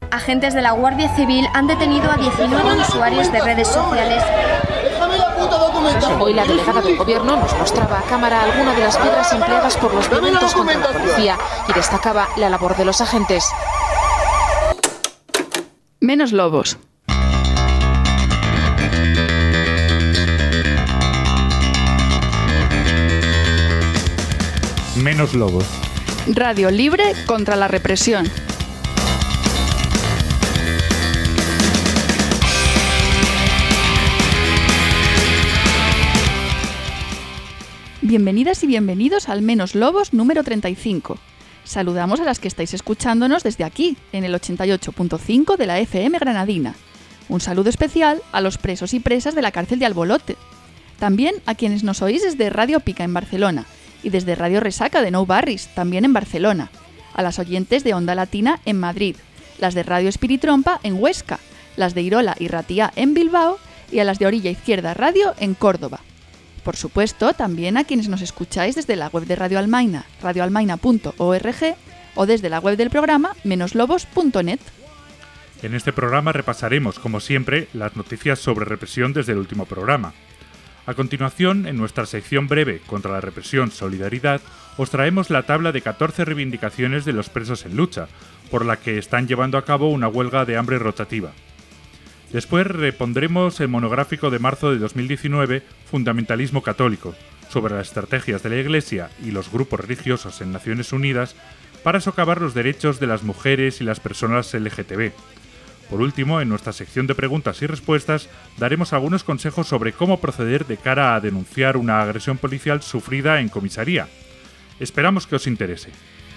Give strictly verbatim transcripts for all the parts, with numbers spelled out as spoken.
Agentes de la Guardia Civil han detenido a diecinueve usuarios de redes sociales. Hoy la delegada del gobierno nos mostraba a cámara algunas de las piedras empleadas por los violentos contra la policía y destacaba la labor de los agentes. Menos lobos. Menos lobos. Radio libre contra la represión. Bienvenidas y bienvenidos al Menos Lobos número treinta y cinco. Saludamos a las que estáis escuchándonos desde aquí, en el ochenta y ocho punto cinco de la F M granadina. Un saludo especial a los presos y presas de la cárcel de Albolote. También a quienes nos oís desde Radio Pica en Barcelona y desde Radio Resaca de Nou Barris, también en Barcelona. A las oyentes de Onda Latina en Madrid, las de Radio Espiritrompa en Huesca, las de Irola y Ratia en Bilbao y a las de Orilla Izquierda Radio en Córdoba. Por supuesto, también a quienes nos escucháis desde la web de Radio Almaina, radio almaina punto org, o desde la web del programa menos lobos punto net. En este programa repasaremos, como siempre, las noticias sobre represión desde el último programa. A continuación, en nuestra sección breve contra la represión Solidaridad, os traemos la tabla de catorce reivindicaciones de los presos en lucha, por la que están llevando a cabo una huelga de hambre rotativa. Después repondremos el monográfico de marzo de dos mil diecinueve, Fundamentalismo Católico, sobre las estrategias de la Iglesia y los grupos religiosos en Naciones Unidas para socavar los derechos de las mujeres y las personas L G T B. Por último, en nuestra sección de preguntas y respuestas, daremos algunos consejos sobre cómo proceder de cara a denunciar una agresión policial sufrida en comisaría. Esperamos que os interese.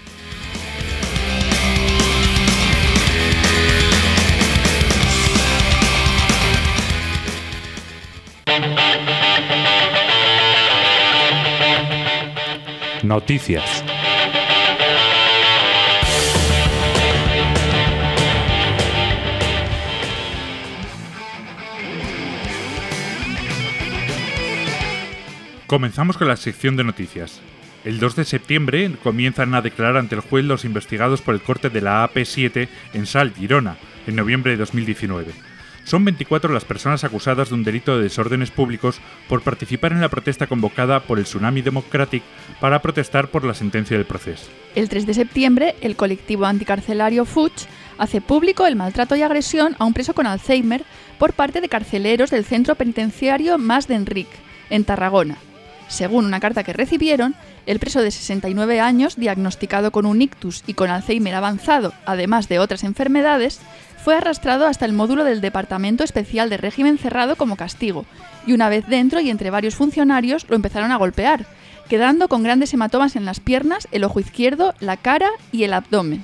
Noticias. Comenzamos con la sección de noticias. El dos de septiembre comienzan a declarar ante el juez los investigados por el corte de la A P siete en Salt, Girona, en noviembre de dos mil diecinueve. Son veinticuatro las personas acusadas de un delito de desórdenes públicos por participar en la protesta convocada por el Tsunami Democratic para protestar por la sentencia del proceso. El tres de septiembre, el colectivo anticarcelario Fuig hace público el maltrato y agresión a un preso con Alzheimer por parte de carceleros del centro penitenciario Mas d'Enric, en Tarragona. Según una carta que recibieron, el preso de sesenta y nueve años, diagnosticado con un ictus y con Alzheimer avanzado, además de otras enfermedades, fue arrastrado hasta el módulo del Departamento Especial de Régimen Cerrado como castigo, y una vez dentro y entre varios funcionarios lo empezaron a golpear, quedando con grandes hematomas en las piernas, el ojo izquierdo, la cara y el abdomen.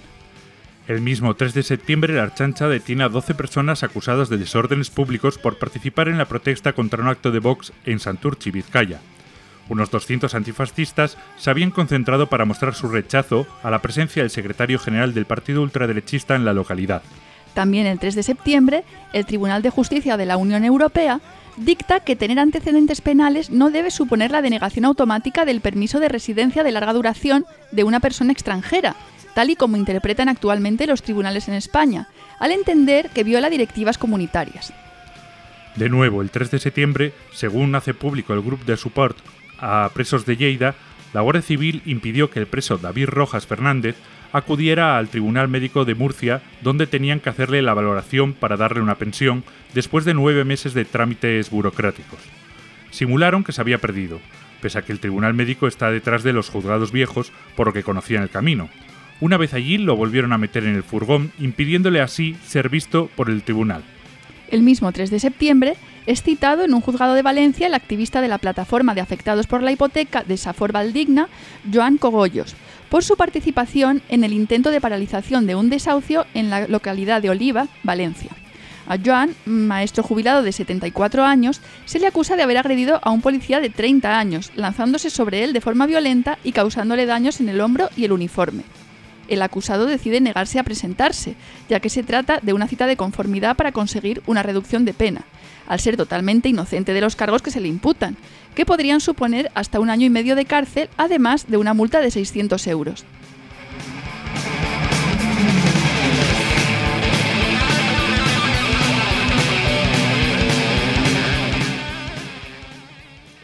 El mismo tres de septiembre, la Ertzaintza detiene a doce personas acusadas de desórdenes públicos por participar en la protesta contra un acto de Vox en Santurtzi, Vizcaya. Unos doscientos antifascistas se habían concentrado para mostrar su rechazo a la presencia del secretario general del partido ultraderechista en la localidad. También el tres de septiembre, el Tribunal de Justicia de la Unión Europea dicta que tener antecedentes penales no debe suponer la denegación automática del permiso de residencia de larga duración de una persona extranjera, tal y como interpretan actualmente los tribunales en España, al entender que viola directivas comunitarias. De nuevo, el tres de septiembre, según hace público el Grupo de Support a Presos de Lleida, la Guardia Civil impidió que el preso David Rojas Fernández acudiera al Tribunal Médico de Murcia, donde tenían que hacerle la valoración para darle una pensión después de nueve meses de trámites burocráticos. Simularon que se había perdido, pese a que el Tribunal Médico está detrás de los juzgados viejos, por lo que conocían el camino. Una vez allí lo volvieron a meter en el furgón, impidiéndole así ser visto por el tribunal. El mismo tres de septiembre es citado en un juzgado de Valencia el activista de la Plataforma de Afectados por la Hipoteca de Safor Valdigna, Joan Cogollos, por su participación en el intento de paralización de un desahucio en la localidad de Oliva, Valencia. A Joan, maestro jubilado de setenta y cuatro años, se le acusa de haber agredido a un policía de treinta años, lanzándose sobre él de forma violenta y causándole daños en el hombro y el uniforme. El acusado decide negarse a presentarse, ya que se trata de una cita de conformidad para conseguir una reducción de pena, al ser totalmente inocente de los cargos que se le imputan, que podrían suponer hasta un año y medio de cárcel, además de una multa de seiscientos euros.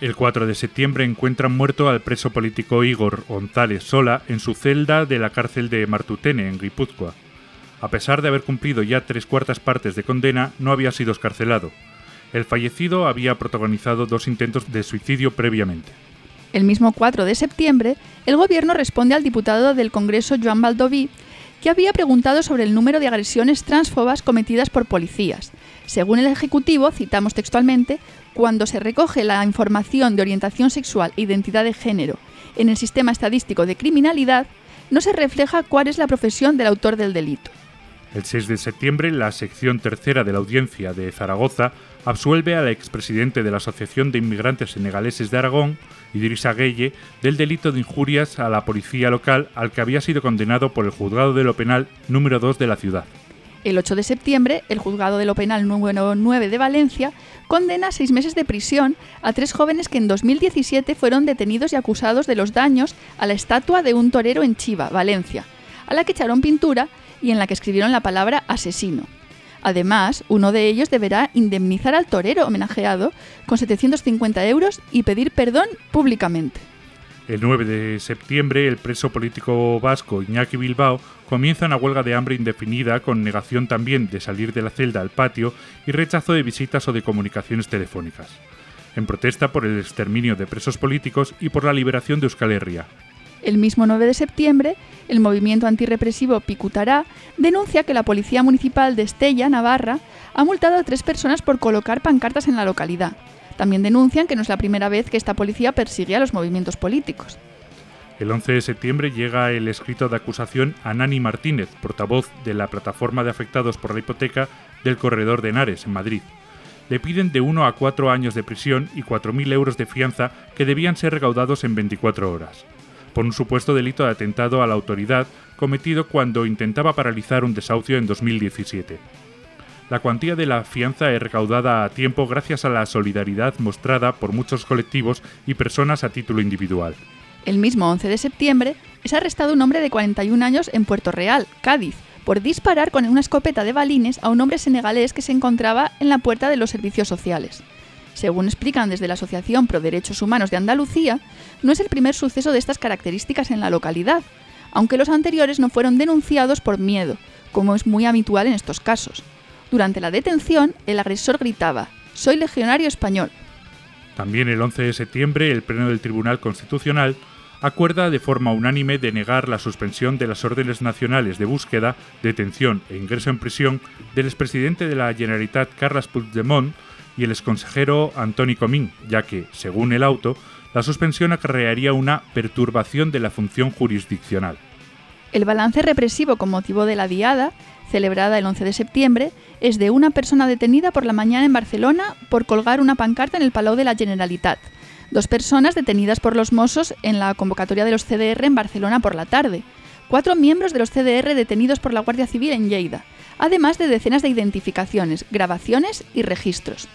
El cuatro de septiembre encuentran muerto al preso político Igor González Sola en su celda de la cárcel de Martutene, en Guipúzcoa. A pesar de haber cumplido ya tres cuartas partes de condena, no había sido excarcelado. El fallecido había protagonizado dos intentos de suicidio previamente. El mismo cuatro de septiembre, el Gobierno responde al diputado del Congreso Joan Baldoví, que había preguntado sobre el número de agresiones transfobas cometidas por policías. Según el Ejecutivo, citamos textualmente, cuando se recoge la información de orientación sexual e identidad de género en el sistema estadístico de criminalidad, no se refleja cuál es la profesión del autor del delito. El seis de septiembre, la sección tercera de la Audiencia de Zaragoza absuelve al expresidente de la Asociación de Inmigrantes Senegaleses de Aragón, Idrissa Gueye, del delito de injurias a la policía local al que había sido condenado por el Juzgado de lo Penal número dos de la ciudad. El ocho de septiembre, el Juzgado de lo Penal número nueve de Valencia condena a seis meses de prisión a tres jóvenes que en dos mil diecisiete fueron detenidos y acusados de los daños a la estatua de un torero en Chiva, Valencia, a la que echaron pintura y en la que escribieron la palabra asesino. Además, uno de ellos deberá indemnizar al torero homenajeado con setecientos cincuenta euros y pedir perdón públicamente. El nueve de septiembre, el preso político vasco Iñaki Bilbao comienza una huelga de hambre indefinida con negación también de salir de la celda al patio y rechazo de visitas o de comunicaciones telefónicas, en protesta por el exterminio de presos políticos y por la liberación de Euskal Herria. El mismo nueve de septiembre, el movimiento antirrepresivo Picutará denuncia que la Policía Municipal de Estella, Navarra, ha multado a tres personas por colocar pancartas en la localidad. También denuncian que no es la primera vez que esta policía persigue a los movimientos políticos. El once de septiembre llega el escrito de acusación a Nani Martínez, portavoz de la plataforma de afectados por la hipoteca del Corredor de Henares, en Madrid. Le piden de uno a cuatro años de prisión y cuatro mil euros de fianza que debían ser recaudados en veinticuatro horas, por un supuesto delito de atentado a la autoridad cometido cuando intentaba paralizar un desahucio en dos mil diecisiete. La cuantía de la fianza es recaudada a tiempo gracias a la solidaridad mostrada por muchos colectivos y personas a título individual. El mismo once de septiembre es arrestado un hombre de cuarenta y un años en Puerto Real, Cádiz, por disparar con una escopeta de balines a un hombre senegalés que se encontraba en la puerta de los servicios sociales. Según explican desde la Asociación Pro Derechos Humanos de Andalucía, no es el primer suceso de estas características en la localidad, aunque los anteriores no fueron denunciados por miedo, como es muy habitual en estos casos. Durante la detención, el agresor gritaba: «Soy legionario español». También el once de septiembre, el Pleno del Tribunal Constitucional acuerda de forma unánime denegar la suspensión de las órdenes nacionales de búsqueda, detención e ingreso en prisión del expresidente de la Generalitat Carles Puigdemont y el exconsejero Antoni Comín, ya que, según el auto, la suspensión acarrearía una perturbación de la función jurisdiccional. El balance represivo con motivo de la diada, celebrada el once de septiembre, es de una persona detenida por la mañana en Barcelona por colgar una pancarta en el Palau de la Generalitat, dos personas detenidas por los Mossos en la convocatoria de los C D R en Barcelona por la tarde, cuatro miembros de los C D R detenidos por la Guardia Civil en Lleida, además de decenas de identificaciones, grabaciones y registros.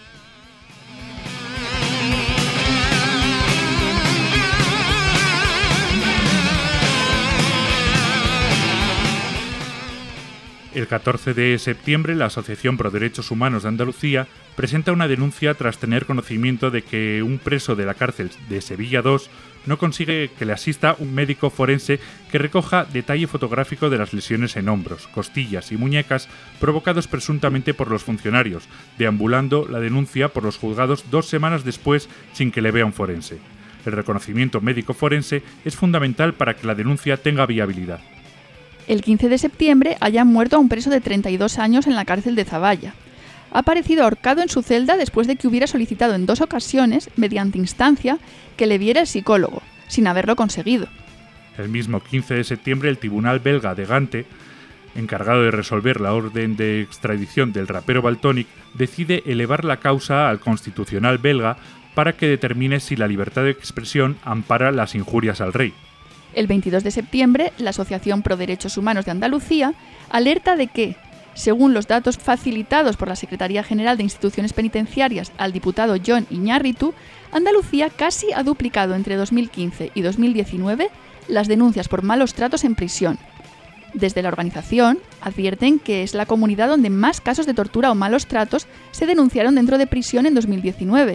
El catorce de septiembre, la Asociación Pro Derechos Humanos de Andalucía presenta una denuncia tras tener conocimiento de que un preso de la cárcel de Sevilla dos no consigue que le asista un médico forense que recoja detalle fotográfico de las lesiones en hombros, costillas y muñecas provocados presuntamente por los funcionarios, deambulando la denuncia por los juzgados dos semanas después sin que le vea un forense. El reconocimiento médico forense es fundamental para que la denuncia tenga viabilidad. El quince de septiembre hayan muerto a un preso de treinta y dos años en la cárcel de Zavalla. Ha aparecido ahorcado en su celda después de que hubiera solicitado en dos ocasiones, mediante instancia, que le viera el psicólogo, sin haberlo conseguido. El mismo quince de septiembre, el tribunal belga de Gante, encargado de resolver la orden de extradición del rapero Valtònyc, decide elevar la causa al Constitucional belga para que determine si la libertad de expresión ampara las injurias al rey. El veintidós de septiembre, la Asociación Pro Derechos Humanos de Andalucía alerta de que, según los datos facilitados por la Secretaría General de Instituciones Penitenciarias al diputado Jon Iñárritu, Andalucía casi ha duplicado entre dos mil quince y dos mil diecinueve las denuncias por malos tratos en prisión. Desde la organización advierten que es la comunidad donde más casos de tortura o malos tratos se denunciaron dentro de prisión en dos mil diecinueve,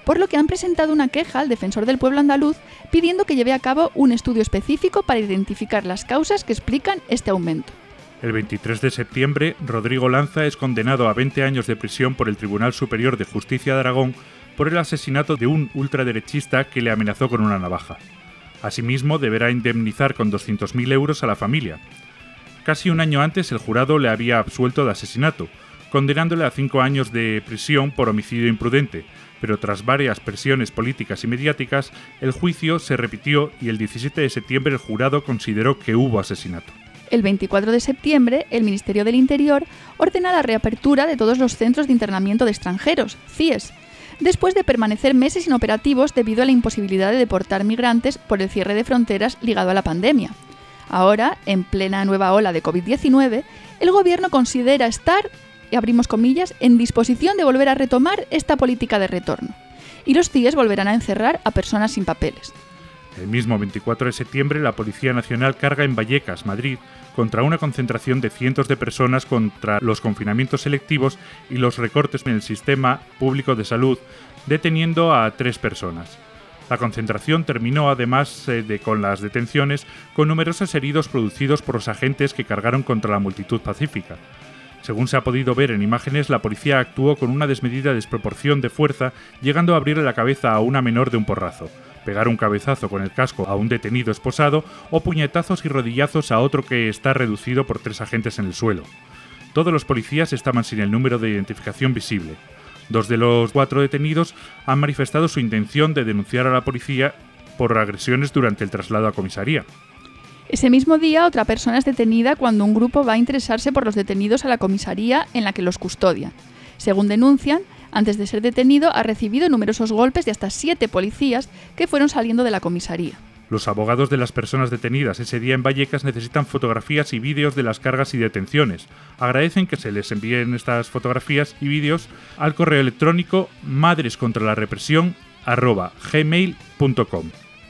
por lo que han presentado una queja al defensor del pueblo andaluz pidiendo que lleve a cabo un estudio específico para identificar las causas que explican este aumento. El veintitrés de septiembre, Rodrigo Lanza es condenado a veinte años de prisión por el Tribunal Superior de Justicia de Aragón por el asesinato de un ultraderechista que le amenazó con una navaja. Asimismo, deberá indemnizar con doscientos mil euros a la familia. Casi un año antes, el jurado le había absuelto de asesinato, condenándole a cinco años de prisión por homicidio imprudente, pero tras varias presiones políticas y mediáticas, el juicio se repitió y el diecisiete de septiembre el jurado consideró que hubo asesinato. El veinticuatro de septiembre, el Ministerio del Interior ordena la reapertura de todos los centros de internamiento de extranjeros, C I E S, después de permanecer meses inoperativos debido a la imposibilidad de deportar migrantes por el cierre de fronteras ligado a la pandemia. Ahora, en plena nueva ola de covid diecinueve, el Gobierno considera estar, y abrimos comillas, en disposición de volver a retomar esta política de retorno. Y los C I E S volverán a encerrar a personas sin papeles. El mismo veinticuatro de septiembre, la Policía Nacional carga en Vallecas, Madrid, contra una concentración de cientos de personas contra los confinamientos selectivos y los recortes en el sistema público de salud, deteniendo a tres personas. La concentración terminó, además eh, de con las detenciones, con numerosos heridos producidos por los agentes que cargaron contra la multitud pacífica. Según se ha podido ver en imágenes, la policía actuó con una desmedida desproporción de fuerza, llegando a abrirle la cabeza a una menor de un porrazo, pegar un cabezazo con el casco a un detenido esposado o puñetazos y rodillazos a otro que está reducido por tres agentes en el suelo. Todos los policías estaban sin el número de identificación visible. Dos de los cuatro detenidos han manifestado su intención de denunciar a la policía por agresiones durante el traslado a comisaría. Ese mismo día, otra persona es detenida cuando un grupo va a interesarse por los detenidos a la comisaría en la que los custodian. Según denuncian, antes de ser detenido ha recibido numerosos golpes de hasta siete policías que fueron saliendo de la comisaría. Los abogados de las personas detenidas ese día en Vallecas necesitan fotografías y vídeos de las cargas y detenciones. Agradecen que se les envíen estas fotografías y vídeos al correo electrónico madrescontralarepresión arroba gmail punto com.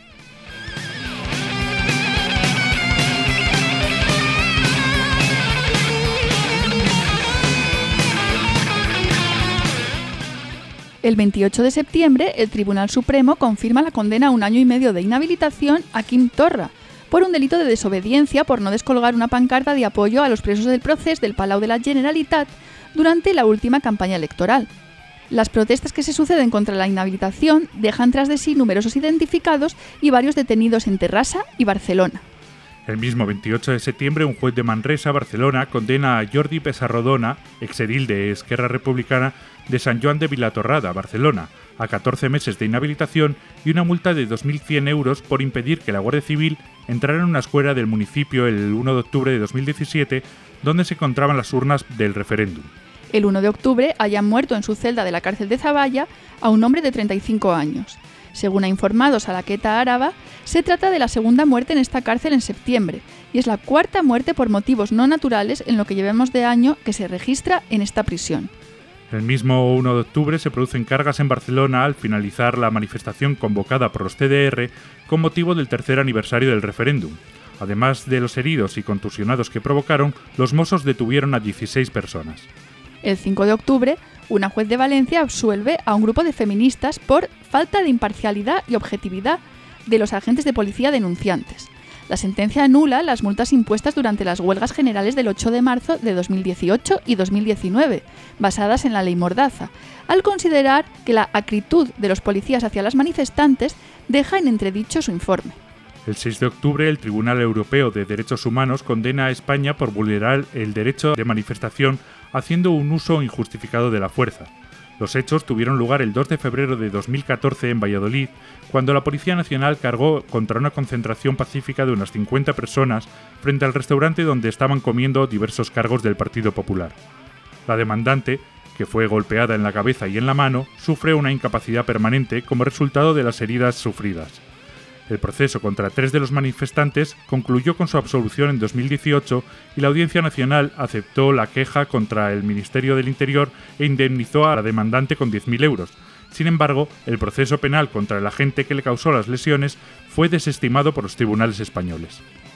El veintiocho de septiembre, el Tribunal Supremo confirma la condena a un año y medio de inhabilitación a Quim Torra por un delito de desobediencia por no descolgar una pancarta de apoyo a los presos del procés del Palau de la Generalitat durante la última campaña electoral. Las protestas que se suceden contra la inhabilitación dejan tras de sí numerosos identificados y varios detenidos en Terrassa y Barcelona. El mismo veintiocho de septiembre, un juez de Manresa, Barcelona, condena a Jordi Pessarrodona, exedil de Esquerra Republicana de San Joan de Vilatorrada, Barcelona, a catorce meses de inhabilitación y una multa de dos mil cien euros por impedir que la Guardia Civil entrara en una escuela del municipio el uno de octubre de dos mil diecisiete, donde se encontraban las urnas del referéndum. El uno de octubre hayan muerto en su celda de la cárcel de Zaballa a un hombre de treinta y cinco años. Según ha informado Salaqueta Araba, se trata de la segunda muerte en esta cárcel en septiembre y es la cuarta muerte por motivos no naturales en lo que llevamos de año que se registra en esta prisión. El mismo uno de octubre se producen cargas en Barcelona al finalizar la manifestación convocada por los C D R con motivo del tercer aniversario del referéndum. Además de los heridos y contusionados que provocaron, los Mossos detuvieron a dieciséis personas. El cinco de octubre, una juez de Valencia absuelve a un grupo de feministas por falta de imparcialidad y objetividad de los agentes de policía denunciantes. La sentencia anula las multas impuestas durante las huelgas generales del ocho de marzo de dos mil dieciocho y dos mil diecinueve, basadas en la ley Mordaza, al considerar que la acritud de los policías hacia las manifestantes deja en entredicho su informe. El seis de octubre, el Tribunal Europeo de Derechos Humanos condena a España por vulnerar el derecho de manifestación haciendo un uso injustificado de la fuerza. Los hechos tuvieron lugar el dos de febrero de dos mil catorce en Valladolid, cuando la Policía Nacional cargó contra una concentración pacífica de unas cincuenta personas frente al restaurante donde estaban comiendo diversos cargos del Partido Popular. La demandante, que fue golpeada en la cabeza y en la mano, sufre una incapacidad permanente como resultado de las heridas sufridas. El proceso contra tres de los manifestantes concluyó con su absolución en dos mil dieciocho y la Audiencia Nacional aceptó la queja contra el Ministerio del Interior e indemnizó a la demandante con diez mil euros. Sin embargo, el proceso penal contra el agente que le causó las lesiones fue desestimado por los tribunales españoles.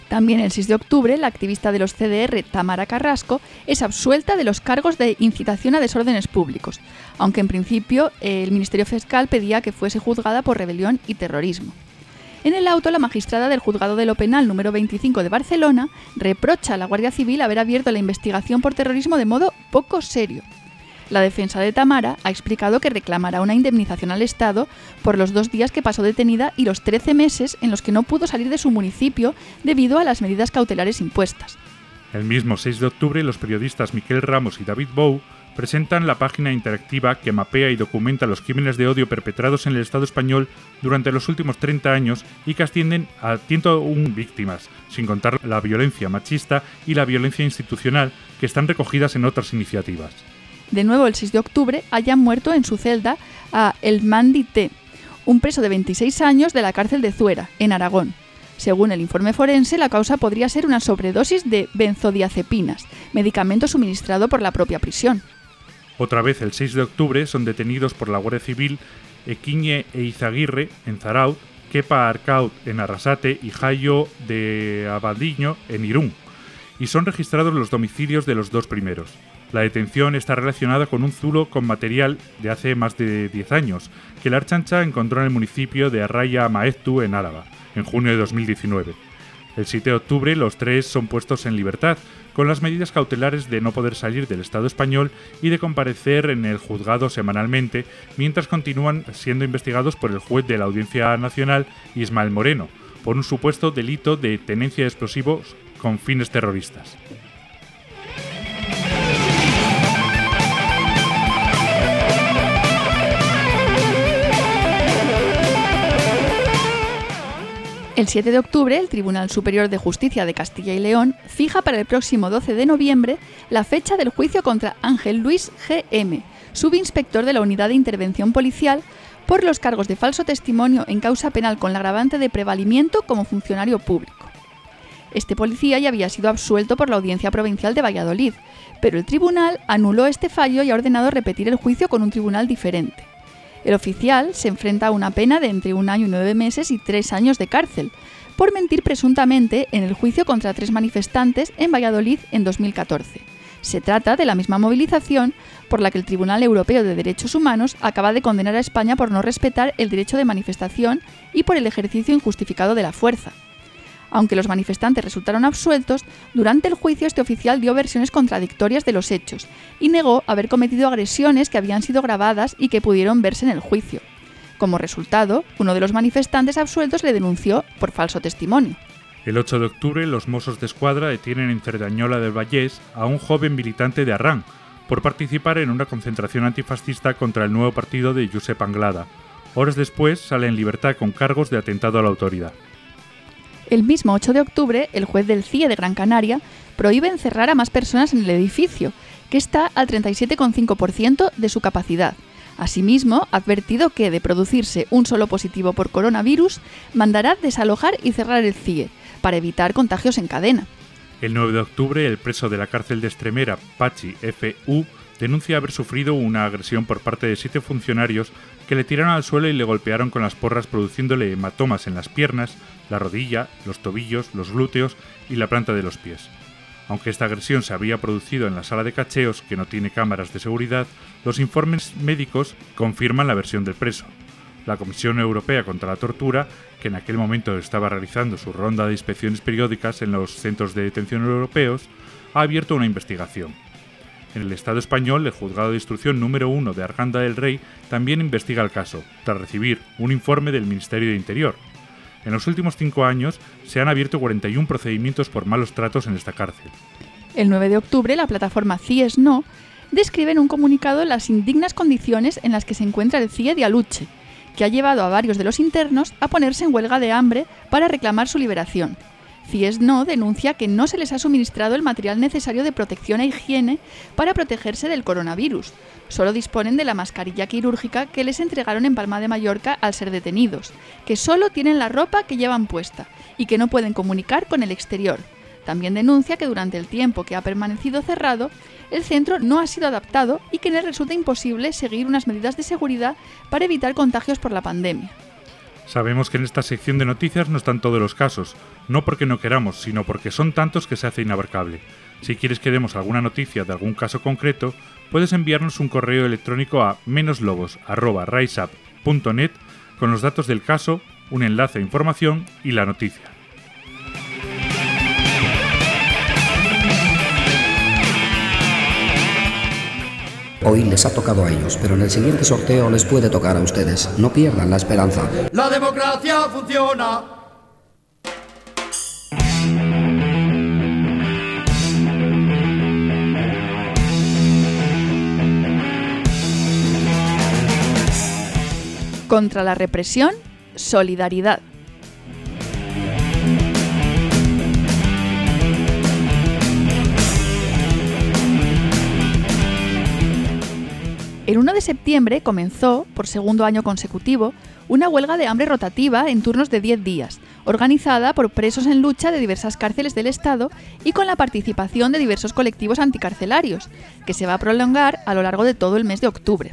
También el seis de octubre, la activista de los C D R, Tamara Carrasco, es absuelta de los cargos de incitación a desórdenes públicos, aunque en principio el Ministerio Fiscal pedía que fuese juzgada por rebelión y terrorismo. En el auto, la magistrada del Juzgado de lo Penal número veinticinco de Barcelona reprocha a la Guardia Civil haber abierto la investigación por terrorismo de modo poco serio. La defensa de Tamara ha explicado que reclamará una indemnización al Estado por los dos días que pasó detenida y los trece meses en los que no pudo salir de su municipio debido a las medidas cautelares impuestas. El mismo seis de octubre, los periodistas Miquel Ramos y David Bou presentan la página interactiva que mapea y documenta los crímenes de odio perpetrados en el Estado español durante los últimos treinta años y que ascienden a ciento una víctimas, sin contar la violencia machista y la violencia institucional que están recogidas en otras iniciativas. De nuevo, el seis de octubre, hayan muerto en su celda a El Mandi T, un preso de veintiséis años de la cárcel de Zuera, en Aragón. Según el informe forense, la causa podría ser una sobredosis de benzodiazepinas, medicamento suministrado por la propia prisión. Otra vez, el seis de octubre, son detenidos por la Guardia Civil Equiñe e Izaguirre, en Zaraut, Kepa Arcaut, en Arrasate, y Jayo de Abadiño, en Irún, y son registrados los domicilios de los dos primeros. La detención está relacionada con un zulo con material de hace más de diez años, que la Ertzaintza encontró en el municipio de Arraya Maeztu, en Álava, en junio de dos mil diecinueve. El siete de octubre, los tres son puestos en libertad, con las medidas cautelares de no poder salir del Estado español y de comparecer en el juzgado semanalmente, mientras continúan siendo investigados por el juez de la Audiencia Nacional, Ismael Moreno, por un supuesto delito de tenencia de explosivos con fines terroristas. El siete de octubre, el Tribunal Superior de Justicia de Castilla y León fija para el próximo doce de noviembre la fecha del juicio contra Ángel Luis G M, subinspector de la Unidad de Intervención Policial, por los cargos de falso testimonio en causa penal con la agravante de prevalimiento como funcionario público. Este policía ya había sido absuelto por la Audiencia Provincial de Valladolid, pero el tribunal anuló este fallo y ha ordenado repetir el juicio con un tribunal diferente. El oficial se enfrenta a una pena de entre un año y nueve meses y tres años de cárcel, por mentir presuntamente en el juicio contra tres manifestantes en Valladolid en dos mil catorce. Se trata de la misma movilización por la que el Tribunal Europeo de Derechos Humanos acaba de condenar a España por no respetar el derecho de manifestación y por el ejercicio injustificado de la fuerza. Aunque los manifestantes resultaron absueltos, durante el juicio este oficial dio versiones contradictorias de los hechos y negó haber cometido agresiones que habían sido grabadas y que pudieron verse en el juicio. Como resultado, uno de los manifestantes absueltos le denunció por falso testimonio. El ocho de octubre, los Mossos d'Esquadra detienen en Cerdañola del Vallés a un joven militante de Arrán por participar en una concentración antifascista contra el nuevo partido de Josep Anglada. Horas después, sale en libertad con cargos de atentado a la autoridad. El mismo ocho de octubre, el juez del C I E de Gran Canaria prohíbe encerrar a más personas en el edificio, que está al treinta y siete coma cinco por ciento de su capacidad. Asimismo, ha advertido que, de producirse un solo positivo por coronavirus, mandará desalojar y cerrar el C I E, para evitar contagios en cadena. El nueve de octubre, el preso de la cárcel de Extremera, Pachi F U, denuncia haber sufrido una agresión por parte de siete funcionarios que le tiraron al suelo y le golpearon con las porras, produciéndole hematomas en las piernas, la rodilla, los tobillos, los glúteos y la planta de los pies. Aunque esta agresión se había producido en la sala de cacheos, que no tiene cámaras de seguridad, los informes médicos confirman la versión del preso. La Comisión Europea contra la Tortura, que en aquel momento estaba realizando su ronda de inspecciones periódicas en los centros de detención europeos, ha abierto una investigación. En el Estado español, el Juzgado de Instrucción número uno de Arganda del Rey también investiga el caso, tras recibir un informe del Ministerio de Interior. En los últimos cinco años se han abierto cuarenta y un procedimientos por malos tratos en esta cárcel. El nueve de octubre, la plataforma C I E S No describe en un comunicado las indignas condiciones en las que se encuentra el C I E de Aluche, que ha llevado a varios de los internos a ponerse en huelga de hambre para reclamar su liberación. C I E S No denuncia que no se les ha suministrado el material necesario de protección e higiene para protegerse del coronavirus. Solo disponen de la mascarilla quirúrgica que les entregaron en Palma de Mallorca al ser detenidos, que solo tienen la ropa que llevan puesta y que no pueden comunicar con el exterior. También denuncia que durante el tiempo que ha permanecido cerrado, el centro no ha sido adaptado y que les resulta imposible seguir unas medidas de seguridad para evitar contagios por la pandemia. Sabemos que en esta sección de noticias no están todos los casos, no porque no queramos, sino porque son tantos que se hace inabarcable. Si quieres que demos alguna noticia de algún caso concreto, puedes enviarnos un correo electrónico a menoslobos arroba riseup punto net con los datos del caso, un enlace a información y la noticia. Hoy les ha tocado a ellos, pero en el siguiente sorteo les puede tocar a ustedes. No pierdan la esperanza. La democracia funciona. Contra la represión, solidaridad. El uno de septiembre comenzó, por segundo año consecutivo, una huelga de hambre rotativa en turnos de diez días, organizada por presos en lucha de diversas cárceles del Estado y con la participación de diversos colectivos anticarcelarios, que se va a prolongar a lo largo de todo el mes de octubre.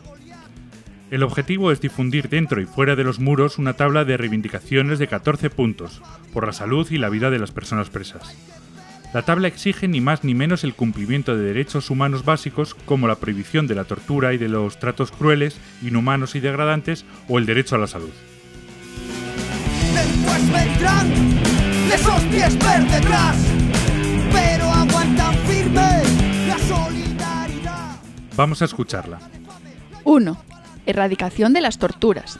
El objetivo es difundir dentro y fuera de los muros una tabla de reivindicaciones de catorce puntos, por la salud y la vida de las personas presas. La tabla exige ni más ni menos el cumplimiento de derechos humanos básicos como la prohibición de la tortura y de los tratos crueles, inhumanos y degradantes o el derecho a la salud. Después vendrán esos pies por detrás, pero aguantan firme la solidaridad. Vamos a escucharla. uno. Erradicación de las torturas.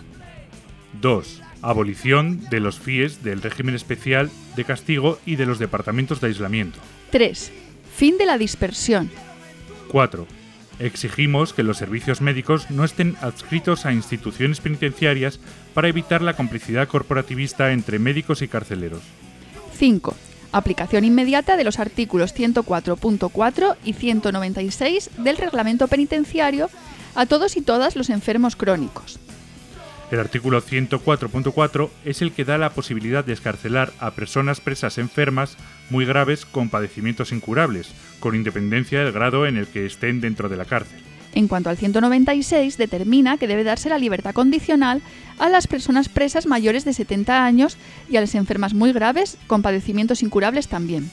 dos. Abolición de los F I Es del régimen especial de castigo y de los departamentos de aislamiento. tres. Fin de la dispersión. cuatro. Exigimos que los servicios médicos no estén adscritos a instituciones penitenciarias para evitar la complicidad corporativista entre médicos y carceleros. cinco. Aplicación inmediata de los artículos ciento cuatro punto cuatro y ciento noventa y seis del Reglamento Penitenciario a todos y todas los enfermos crónicos. El artículo ciento cuatro punto cuatro es el que da la posibilidad de excarcelar a personas presas enfermas muy graves con padecimientos incurables, con independencia del grado en el que estén dentro de la cárcel. En cuanto al ciento noventa y seis, determina que debe darse la libertad condicional a las personas presas mayores de setenta años y a las enfermas muy graves con padecimientos incurables también.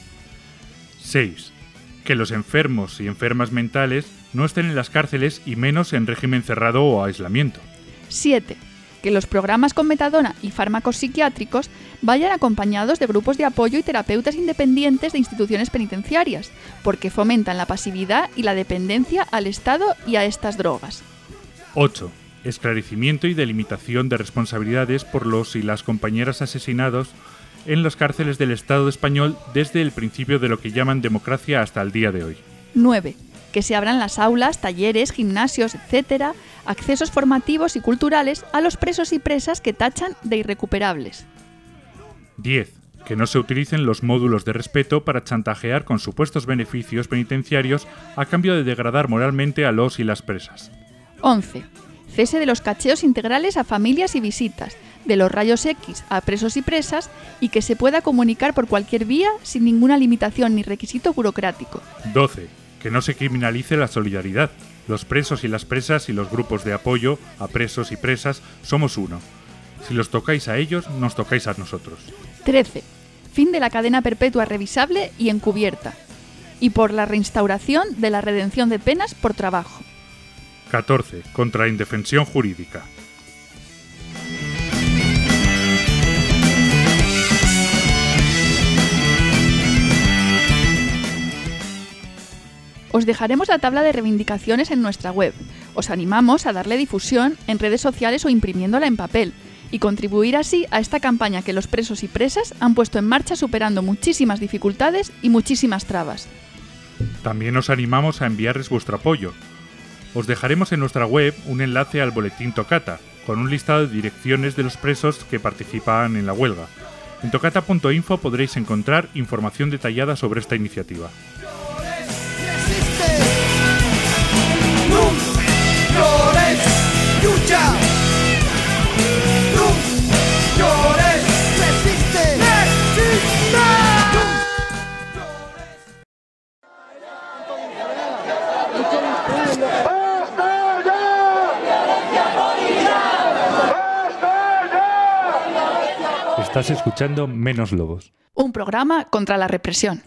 seis. Que los enfermos y enfermas mentales no estén en las cárceles y menos en régimen cerrado o aislamiento. siete. Que los programas con metadona y fármacos psiquiátricos vayan acompañados de grupos de apoyo y terapeutas independientes de instituciones penitenciarias, porque fomentan la pasividad y la dependencia al Estado y a estas drogas. ocho. Esclarecimiento y delimitación de responsabilidades por los y las compañeras asesinados en las cárceles del Estado español desde el principio de lo que llaman democracia hasta el día de hoy. nueve. Que se abran las aulas, talleres, gimnasios, etcétera, accesos formativos y culturales a los presos y presas que tachan de irrecuperables. diez. Que no se utilicen los módulos de respeto para chantajear con supuestos beneficios penitenciarios a cambio de degradar moralmente a los y las presas. once. Cese de los cacheos integrales a familias y visitas, de los rayos X a presos y presas y que se pueda comunicar por cualquier vía sin ninguna limitación ni requisito burocrático. doce. Que no se criminalice la solidaridad. Los presos y las presas y los grupos de apoyo a presos y presas somos uno. Si los tocáis a ellos, nos tocáis a nosotros. trece. Fin de la cadena perpetua revisable y encubierta. Y por la reinstauración de la redención de penas por trabajo. catorce. Contra la indefensión jurídica. Os dejaremos la tabla de reivindicaciones en nuestra web. Os animamos a darle difusión en redes sociales o imprimiéndola en papel y contribuir así a esta campaña que los presos y presas han puesto en marcha superando muchísimas dificultades y muchísimas trabas. También os animamos a enviarles vuestro apoyo. Os dejaremos en nuestra web un enlace al boletín Tocata, con un listado de direcciones de los presos que participan en la huelga. En tocata punto info podréis encontrar información detallada sobre esta iniciativa. Lucha, llores, resiste, resiste. ¡Basta ya! ¡Basta ya! Estás escuchando Menos Lobos. Un programa contra la represión.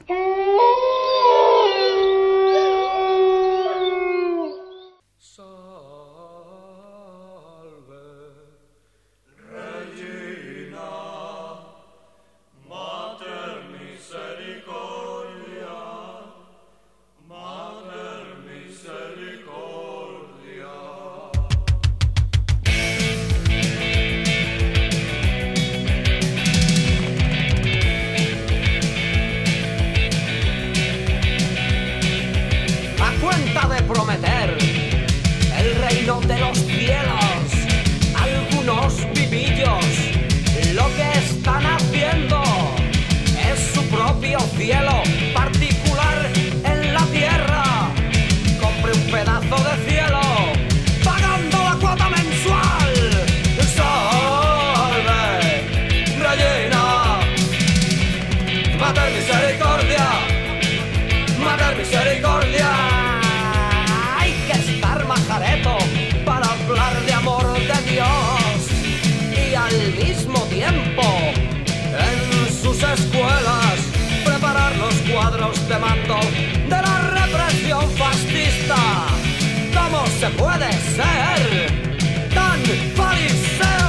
De mando de la represión fascista. ¿Cómo se puede ser tan fariseo?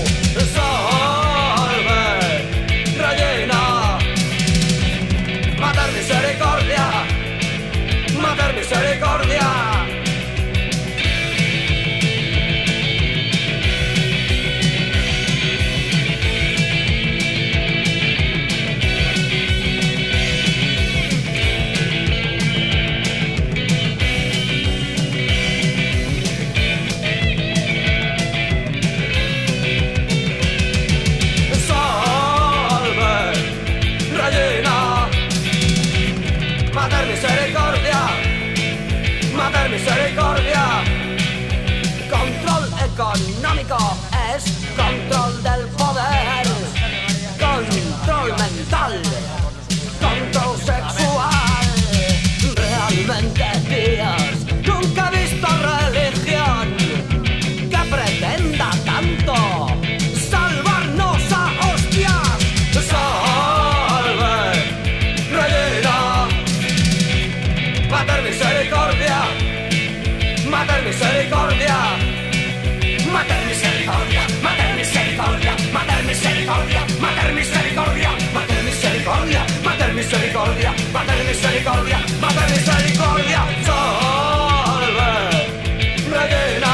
Salve, Regina, Mater misericordia, Mater misericordia. Misericordia. Control económico es control del poder. Control mental, control sexual. Realmente, Dios, nunca he visto religión que pretenda tanto salvarnos a hostias. Salve, Regina, Mater misericordia. Mater misericordia, Mater misericordia, Mater misericordia, Mater misericordia, Mater misericordia, Mater misericordia, Mater misericordia, Mater misericordia, Mater misericordia. Salve, Regina,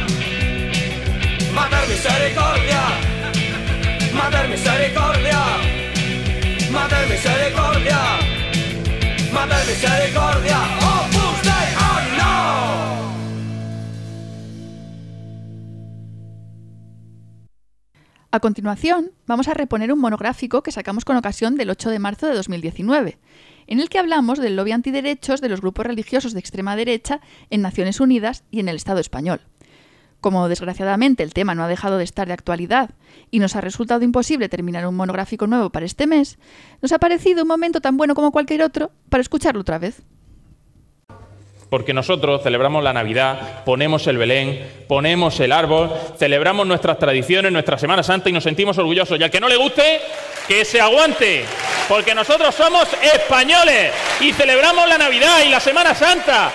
Mater misericordia, Mater misericordia, Mater misericordia, Mater misericordia. Opus Dei, oh no. A continuación, vamos a reponer un monográfico que sacamos con ocasión del ocho de marzo de dos mil diecinueve, en el que hablamos del lobby antiderechos de los grupos religiosos de extrema derecha en Naciones Unidas y en el Estado español. Como desgraciadamente el tema no ha dejado de estar de actualidad y nos ha resultado imposible terminar un monográfico nuevo para este mes, nos ha parecido un momento tan bueno como cualquier otro para escucharlo otra vez. Porque nosotros celebramos la Navidad, ponemos el Belén, ponemos el árbol, celebramos nuestras tradiciones, nuestra Semana Santa y nos sentimos orgullosos. Y al que no le guste, que se aguante, porque nosotros somos españoles y celebramos la Navidad y la Semana Santa.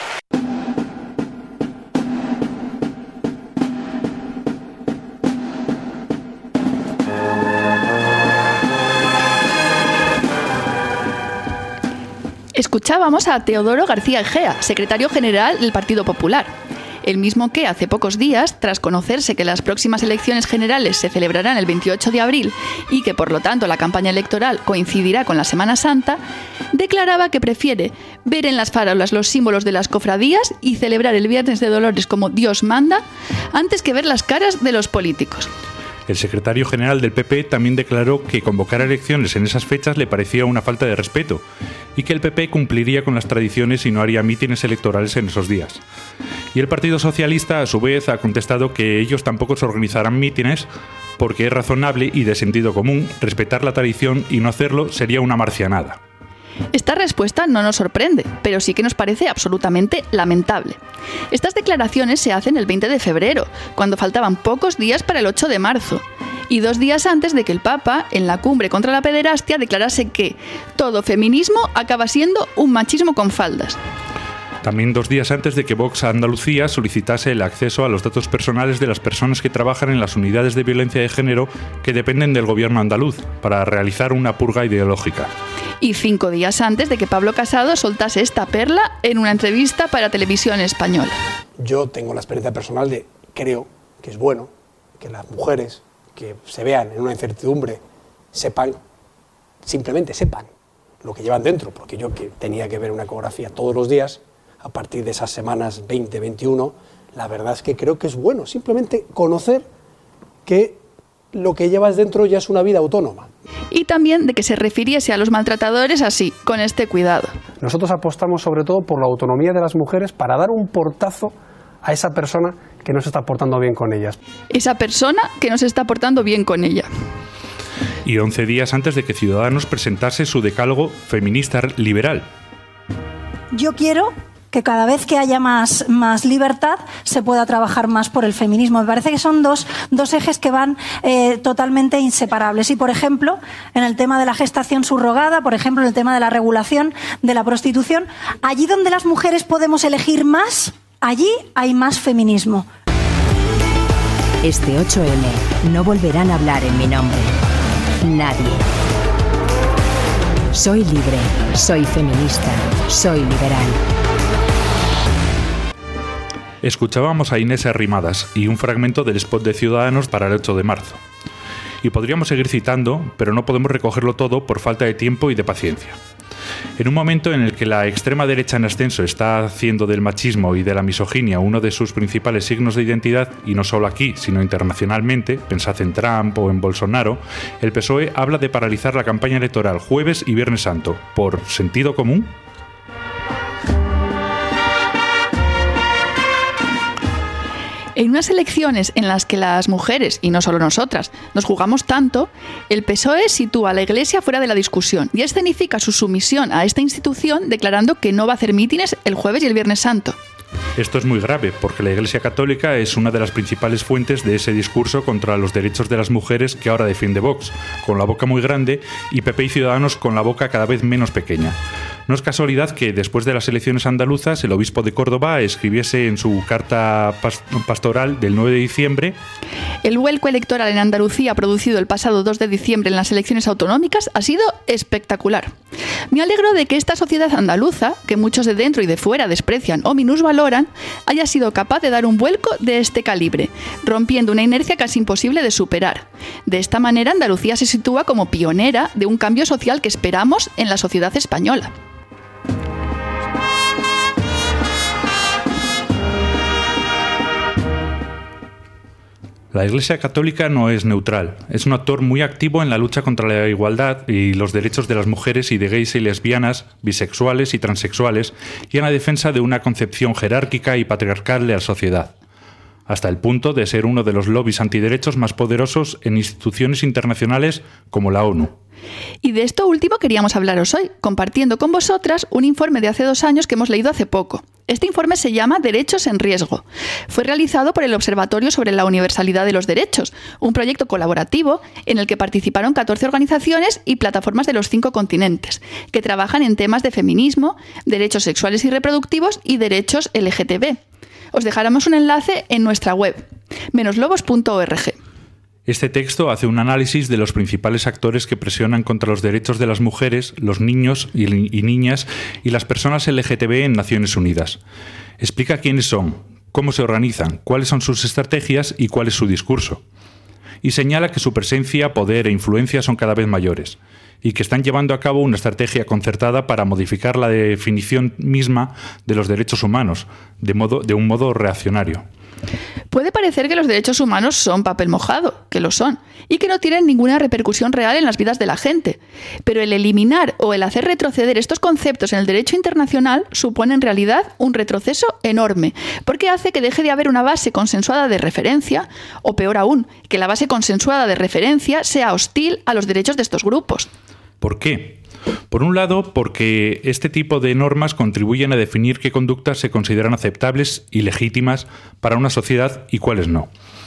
Escuchábamos a Teodoro García Egea, secretario general del Partido Popular, el mismo que hace pocos días, tras conocerse que las próximas elecciones generales se celebrarán el veintiocho de abril y que por lo tanto la campaña electoral coincidirá con la Semana Santa, declaraba que prefiere ver en las farolas los símbolos de las cofradías y celebrar el Viernes de Dolores como Dios manda, antes que ver las caras de los políticos. El secretario general del P P también declaró que convocar elecciones en esas fechas le parecía una falta de respeto y que el P P cumpliría con las tradiciones y no haría mítines electorales en esos días. Y el Partido Socialista, a su vez, ha contestado que ellos tampoco se organizarán mítines porque es razonable y de sentido común respetar la tradición y no hacerlo sería una marcianada. Esta respuesta no nos sorprende, pero sí que nos parece absolutamente lamentable. Estas declaraciones se hacen el veinte de febrero, cuando faltaban pocos días para el ocho de marzo, y dos días antes de que el Papa, en la cumbre contra la pederastia, declarase que todo feminismo acaba siendo un machismo con faldas. También dos días antes de que Vox Andalucía solicitase el acceso a los datos personales de las personas que trabajan en las unidades de violencia de género que dependen del gobierno andaluz, para realizar una purga ideológica. Y cinco días antes de que Pablo Casado soltase esta perla en una entrevista para Televisión Española. Yo tengo la experiencia personal de, creo que es bueno que las mujeres que se vean en una incertidumbre sepan, simplemente sepan lo que llevan dentro, porque yo que tenía que ver una ecografía todos los días, a partir de esas semanas veinte, veintiuno, la verdad es que creo que es bueno simplemente conocer que lo que llevas dentro ya es una vida autónoma. Y también de que se refiriese a los maltratadores así, con este cuidado. Nosotros apostamos sobre todo por la autonomía de las mujeres para dar un portazo a esa persona que no se está portando bien con ellas. Esa persona que no se está portando bien con ella. Y once días antes de que Ciudadanos presentase su decálogo feminista liberal. Yo quiero que cada vez que haya más, más libertad se pueda trabajar más por el feminismo. Me parece que son dos, dos ejes que van eh, totalmente inseparables. Y, por ejemplo, en el tema de la gestación subrogada, por ejemplo, en el tema de la regulación de la prostitución, allí donde las mujeres podemos elegir más, allí hay más feminismo. Este ocho eme no volverán a hablar en mi nombre. Nadie. Soy libre, soy feminista, soy liberal. Escuchábamos a Inés Arrimadas y un fragmento del spot de Ciudadanos para el ocho de marzo. Y podríamos seguir citando, pero no podemos recogerlo todo por falta de tiempo y de paciencia. En un momento en el que la extrema derecha en ascenso está haciendo del machismo y de la misoginia uno de sus principales signos de identidad, y no solo aquí, sino internacionalmente, pensad en Trump o en Bolsonaro, el P S O E habla de paralizar la campaña electoral jueves y viernes santo, ¿por sentido común? En unas elecciones en las que las mujeres, y no solo nosotras, nos jugamos tanto, el P S O E sitúa a la Iglesia fuera de la discusión y escenifica su sumisión a esta institución declarando que no va a hacer mítines el jueves y el viernes santo. Esto es muy grave, porque la Iglesia Católica es una de las principales fuentes de ese discurso contra los derechos de las mujeres que ahora defiende Vox, con la boca muy grande, y P P y Ciudadanos con la boca cada vez menos pequeña. No es casualidad que después de las elecciones andaluzas el obispo de Córdoba escribiese en su carta pastoral del nueve de diciembre: el vuelco electoral en Andalucía producido el pasado dos de diciembre en las elecciones autonómicas ha sido espectacular. Me alegro de que esta sociedad andaluza, que muchos de dentro y de fuera desprecian o minusvaloran, haya sido capaz de dar un vuelco de este calibre, rompiendo una inercia casi imposible de superar. De esta manera, Andalucía se sitúa como pionera de un cambio social que esperamos en la sociedad española. La Iglesia Católica no es neutral, es un actor muy activo en la lucha contra la igualdad y los derechos de las mujeres y de gays y lesbianas, bisexuales y transexuales, y en la defensa de una concepción jerárquica y patriarcal de la sociedad, hasta el punto de ser uno de los lobbies antiderechos más poderosos en instituciones internacionales como la ONU. Y de esto último queríamos hablaros hoy, compartiendo con vosotras un informe de hace dos años que hemos leído hace poco. Este informe se llama Derechos en Riesgo. Fue realizado por el Observatorio sobre la Universalidad de los Derechos, un proyecto colaborativo en el que participaron catorce organizaciones y plataformas de los cinco continentes, que trabajan en temas de feminismo, derechos sexuales y reproductivos y derechos L G T B. Os dejaremos un enlace en nuestra web, menos-lobos punto org. Este texto hace un análisis de los principales actores que presionan contra los derechos de las mujeres, los niños y, y niñas y las personas L G T B en Naciones Unidas. Explica quiénes son, cómo se organizan, cuáles son sus estrategias y cuál es su discurso. Y señala que su presencia, poder e influencia son cada vez mayores y que están llevando a cabo una estrategia concertada para modificar la definición misma de los derechos humanos, de, modo, de un modo reaccionario. Puede parecer que los derechos humanos son papel mojado, que lo son, y que no tienen ninguna repercusión real en las vidas de la gente. Pero el eliminar o el hacer retroceder estos conceptos en el derecho internacional supone en realidad un retroceso enorme, porque hace que deje de haber una base consensuada de referencia, o peor aún, que la base consensuada de referencia sea hostil a los derechos de estos grupos. ¿Por qué? Por un lado, porque este tipo de normas contribuyen a definir qué conductas se consideran aceptables y legítimas para una sociedad y cuáles no.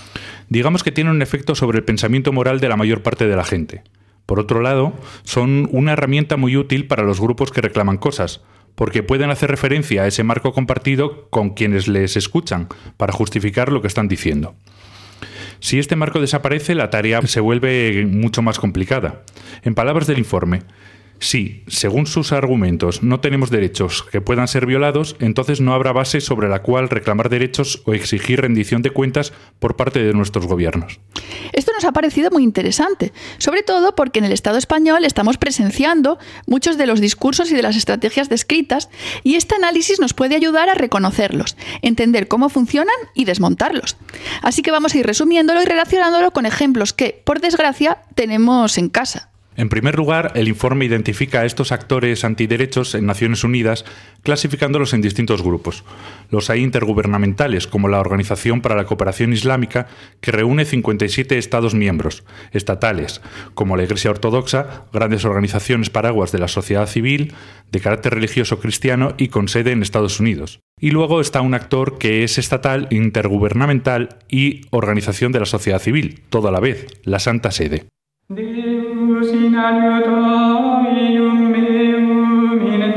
Digamos que tienen un efecto sobre el pensamiento moral de la mayor parte de la gente. Por otro lado, son una herramienta muy útil para los grupos que reclaman cosas, porque pueden hacer referencia a ese marco compartido con quienes les escuchan para justificar lo que están diciendo. Si este marco desaparece, la tarea se vuelve mucho más complicada. En palabras del informe, si, según sus argumentos, no tenemos derechos que puedan ser violados, entonces no habrá base sobre la cual reclamar derechos o exigir rendición de cuentas por parte de nuestros gobiernos. Esto nos ha parecido muy interesante, sobre todo porque en el Estado español estamos presenciando muchos de los discursos y de las estrategias descritas, y este análisis nos puede ayudar a reconocerlos, entender cómo funcionan y desmontarlos. Así que vamos a ir resumiéndolo y relacionándolo con ejemplos que, por desgracia, tenemos en casa. En primer lugar, el informe identifica a estos actores antiderechos en Naciones Unidas, clasificándolos en distintos grupos. Los hay intergubernamentales, como la Organización para la Cooperación Islámica, que reúne cincuenta y siete Estados miembros; estatales, como la Iglesia Ortodoxa, grandes organizaciones paraguas de la sociedad civil, de carácter religioso cristiano y con sede en Estados Unidos. Y luego está un actor que es estatal, intergubernamental y organización de la sociedad civil, todo a la vez, la Santa Sede. Deus in aiutorium meum in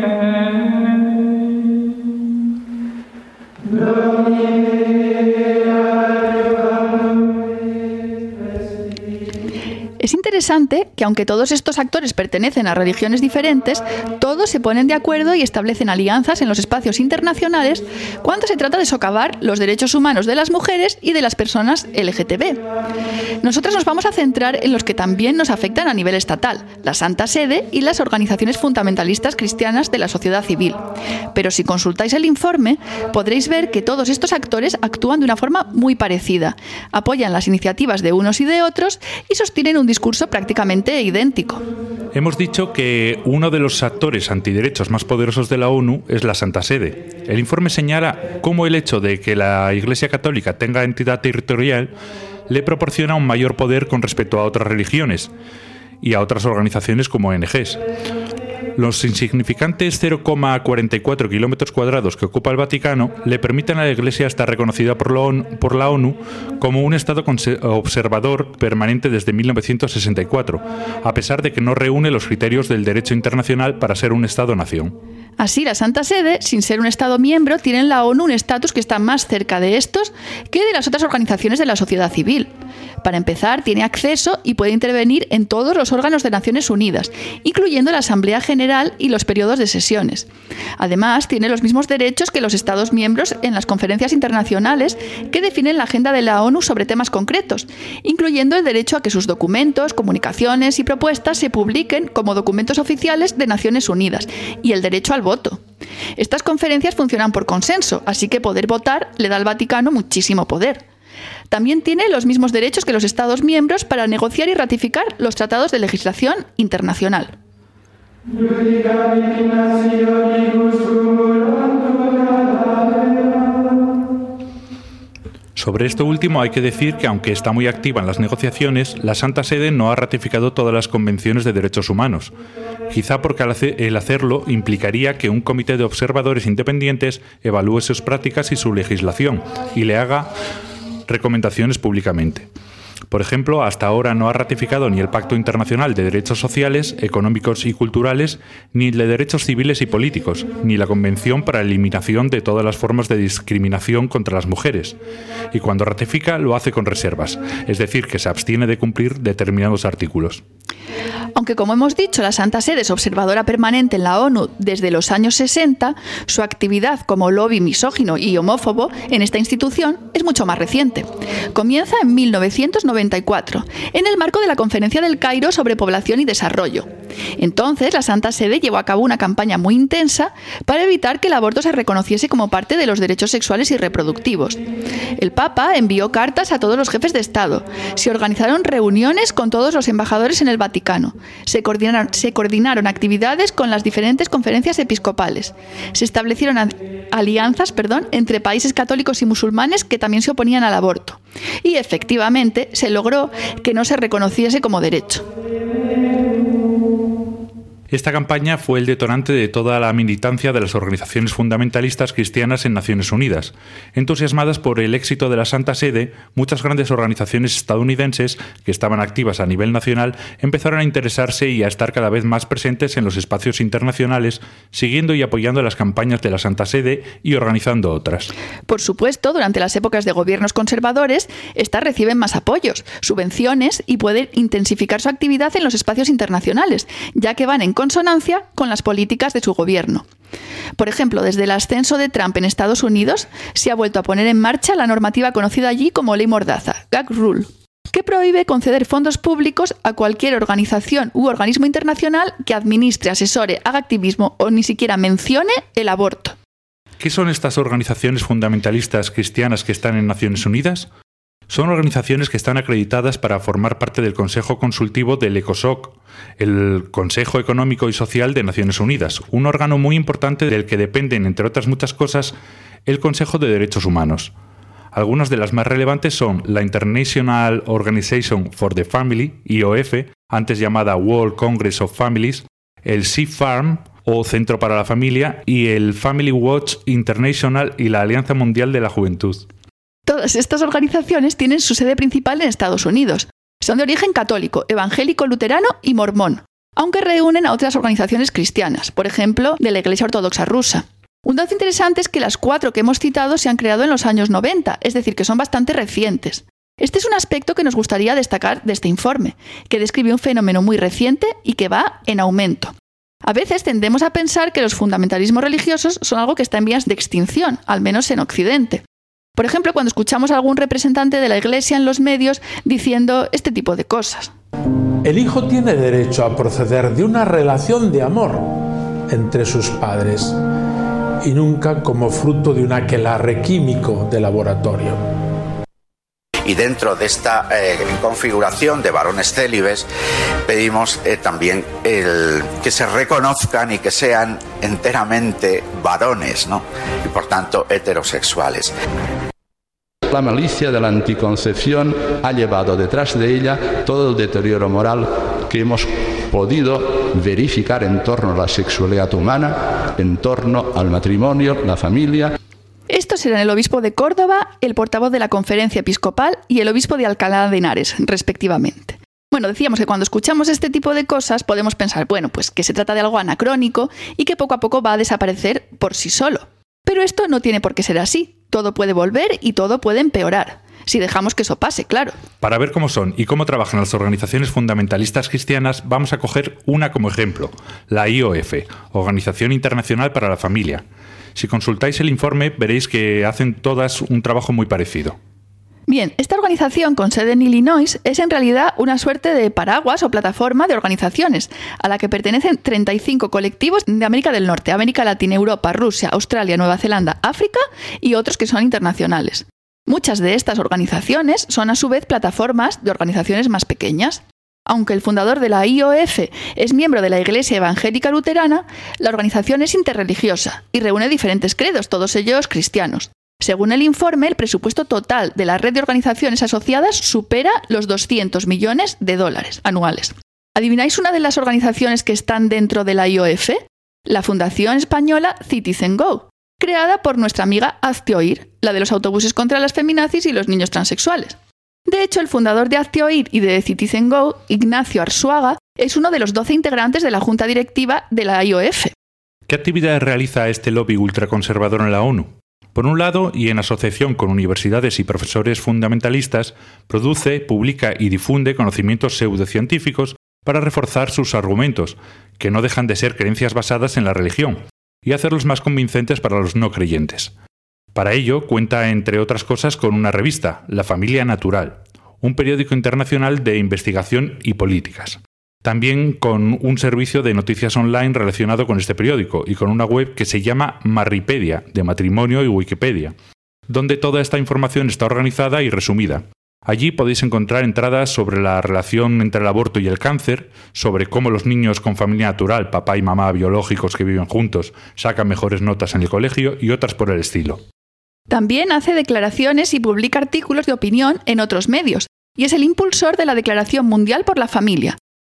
Es interesante que, aunque todos estos actores pertenecen a religiones diferentes, todos se ponen de acuerdo y establecen alianzas en los espacios internacionales cuando se trata de socavar los derechos humanos de las mujeres y de las personas L G T B. Nosotros nos vamos a centrar en los que también nos afectan a nivel estatal, la Santa Sede y las organizaciones fundamentalistas cristianas de la sociedad civil. Pero si consultáis el informe, podréis ver que todos estos actores actúan de una forma muy parecida, apoyan las iniciativas de unos y de otros y sostienen un discurso prácticamente idéntico. Hemos dicho que uno de los actores antiderechos más poderosos de la ONU es la Santa Sede. El informe señala cómo el hecho de que la Iglesia Católica tenga entidad territorial le proporciona un mayor poder con respecto a otras religiones y a otras organizaciones como O N Ges. Los insignificantes cero coma cuarenta y cuatro kilómetros cuadrados que ocupa el Vaticano le permiten a la Iglesia estar reconocida por la ONU, por la ONU como un Estado observador permanente desde mil novecientos sesenta y cuatro, a pesar de que no reúne los criterios del derecho internacional para ser un Estado-nación. Así, la Santa Sede, sin ser un Estado miembro, tiene en la ONU un estatus que está más cerca de estos que de las otras organizaciones de la sociedad civil. Para empezar, tiene acceso y puede intervenir en todos los órganos de Naciones Unidas, incluyendo la Asamblea General y los periodos de sesiones. Además, tiene los mismos derechos que los Estados miembros en las conferencias internacionales que definen la agenda de la ONU sobre temas concretos, incluyendo el derecho a que sus documentos, comunicaciones y propuestas se publiquen como documentos oficiales de Naciones Unidas, y el derecho al voto. Estas conferencias funcionan por consenso, así que poder votar le da al Vaticano muchísimo poder. También tiene los mismos derechos que los Estados miembros para negociar y ratificar los tratados de legislación internacional. Sobre esto último hay que decir que, aunque está muy activa en las negociaciones, la Santa Sede no ha ratificado todas las convenciones de derechos humanos, quizá porque el hacerlo implicaría que un comité de observadores independientes evalúe sus prácticas y su legislación y le haga recomendaciones públicamente. Por ejemplo, hasta ahora no ha ratificado ni el Pacto Internacional de Derechos Sociales, Económicos y Culturales, ni el de Derechos Civiles y Políticos, ni la Convención para la Eliminación de todas las formas de discriminación contra las mujeres. Y cuando ratifica, lo hace con reservas, es decir, que se abstiene de cumplir determinados artículos. Aunque, como hemos dicho, la Santa Sede es observadora permanente en la ONU desde los años sesenta, su actividad como lobby misógino y homófobo en esta institución es mucho más reciente. Comienza en mil novecientos noventa y cuatro, en el marco de la Conferencia del Cairo sobre Población y Desarrollo. Entonces, la Santa Sede llevó a cabo una campaña muy intensa para evitar que el aborto se reconociese como parte de los derechos sexuales y reproductivos. El Papa envió cartas a todos los jefes de Estado, se organizaron reuniones con todos los embajadores en el Vaticano, se coordinaron, se coordinaron actividades con las diferentes conferencias episcopales, se establecieron alianzas perdón, entre países católicos y musulmanes que también se oponían al aborto, y efectivamente se logró que no se reconociese como derecho. Esta campaña fue el detonante de toda la militancia de las organizaciones fundamentalistas cristianas en Naciones Unidas. Entusiasmadas por el éxito de la Santa Sede, muchas grandes organizaciones estadounidenses que estaban activas a nivel nacional empezaron a interesarse y a estar cada vez más presentes en los espacios internacionales, siguiendo y apoyando las campañas de la Santa Sede y organizando otras. Por supuesto, durante las épocas de gobiernos conservadores, estas reciben más apoyos, subvenciones y pueden intensificar su actividad en los espacios internacionales, ya que van en consonancia con las políticas de su gobierno. Por ejemplo, desde el ascenso de Trump en Estados Unidos, se ha vuelto a poner en marcha la normativa conocida allí como Ley Mordaza, Gag Rule, que prohíbe conceder fondos públicos a cualquier organización u organismo internacional que administre, asesore, haga activismo o ni siquiera mencione el aborto. ¿Qué son estas organizaciones fundamentalistas cristianas que están en Naciones Unidas? Son organizaciones que están acreditadas para formar parte del Consejo Consultivo del ECOSOC, el Consejo Económico y Social de Naciones Unidas, un órgano muy importante del que dependen, entre otras muchas cosas, el Consejo de Derechos Humanos. Algunas de las más relevantes son la International Organization for the Family, I O F, antes llamada World Congress of Families, el C F A R M, o Centro para la Familia, y el Family Watch International y la Alianza Mundial de la Juventud. Todas estas organizaciones tienen su sede principal en Estados Unidos. Son de origen católico, evangélico, luterano y mormón, aunque reúnen a otras organizaciones cristianas, por ejemplo, de la Iglesia Ortodoxa rusa. Un dato interesante es que las cuatro que hemos citado se han creado en los años noventa, es decir, que son bastante recientes. Este es un aspecto que nos gustaría destacar de este informe, que describe un fenómeno muy reciente y que va en aumento. A veces tendemos a pensar que los fundamentalismos religiosos son algo que está en vías de extinción, al menos en Occidente. Por ejemplo, cuando escuchamos a algún representante de la Iglesia en los medios diciendo este tipo de cosas. El hijo tiene derecho a proceder de una relación de amor entre sus padres y nunca como fruto de un aquelarre químico de laboratorio. Y dentro de esta eh, configuración de varones célibes pedimos eh, también el, que se reconozcan y que sean enteramente varones, ¿no? Y por tanto heterosexuales. La malicia de la anticoncepción ha llevado detrás de ella todo el deterioro moral que hemos podido verificar en torno a la sexualidad humana, en torno al matrimonio, la familia. Estos eran el obispo de Córdoba, el portavoz de la Conferencia Episcopal y el obispo de Alcalá de Henares, respectivamente. Bueno, decíamos que cuando escuchamos este tipo de cosas podemos pensar, bueno, pues que se trata de algo anacrónico y que poco a poco va a desaparecer por sí solo. Pero esto no tiene por qué ser así. Todo puede volver y todo puede empeorar, si dejamos que eso pase, claro. Para ver cómo son y cómo trabajan las organizaciones fundamentalistas cristianas, vamos a coger una como ejemplo, la I O F, Organización Internacional para la Familia. Si consultáis el informe, veréis que hacen todas un trabajo muy parecido. Bien, esta organización con sede en Illinois es en realidad una suerte de paraguas o plataforma de organizaciones, a la que pertenecen treinta y cinco colectivos de América del Norte, América Latina, Europa, Rusia, Australia, Nueva Zelanda, África y otros que son internacionales. Muchas de estas organizaciones son a su vez plataformas de organizaciones más pequeñas. Aunque el fundador de la I O F es miembro de la Iglesia Evangélica Luterana, la organización es interreligiosa y reúne diferentes credos, todos ellos cristianos. Según el informe, el presupuesto total de la red de organizaciones asociadas supera los doscientos millones de dólares anuales. ¿Adivináis una de las organizaciones que están dentro de la I O F? La Fundación Española Citizen Go, creada por nuestra amiga Hazte Oír, la de los autobuses contra las feminazis y los niños transexuales. De hecho, el fundador de Hazte Oír y de Citizen Go, Ignacio Arzuaga, es uno de los doce integrantes de la junta directiva de la I O F. ¿Qué actividades realiza este lobby ultraconservador en la ONU? Por un lado, y en asociación con universidades y profesores fundamentalistas, produce, publica y difunde conocimientos pseudocientíficos para reforzar sus argumentos, que no dejan de ser creencias basadas en la religión, y hacerlos más convincentes para los no creyentes. Para ello, cuenta, entre otras cosas, con una revista, La Familia Natural, un periódico internacional de investigación y políticas. También con un servicio de noticias online relacionado con este periódico y con una web que se llama Marripedia, de matrimonio y Wikipedia, donde toda esta información está organizada y resumida. Allí podéis encontrar entradas sobre la relación entre el aborto y el cáncer, sobre cómo los niños con familia natural, papá y mamá biológicos que viven juntos, sacan mejores notas en el colegio y otras por el estilo. También hace declaraciones y publica artículos de opinión en otros medios, y es el impulsor de la Declaración Mundial por la Familia,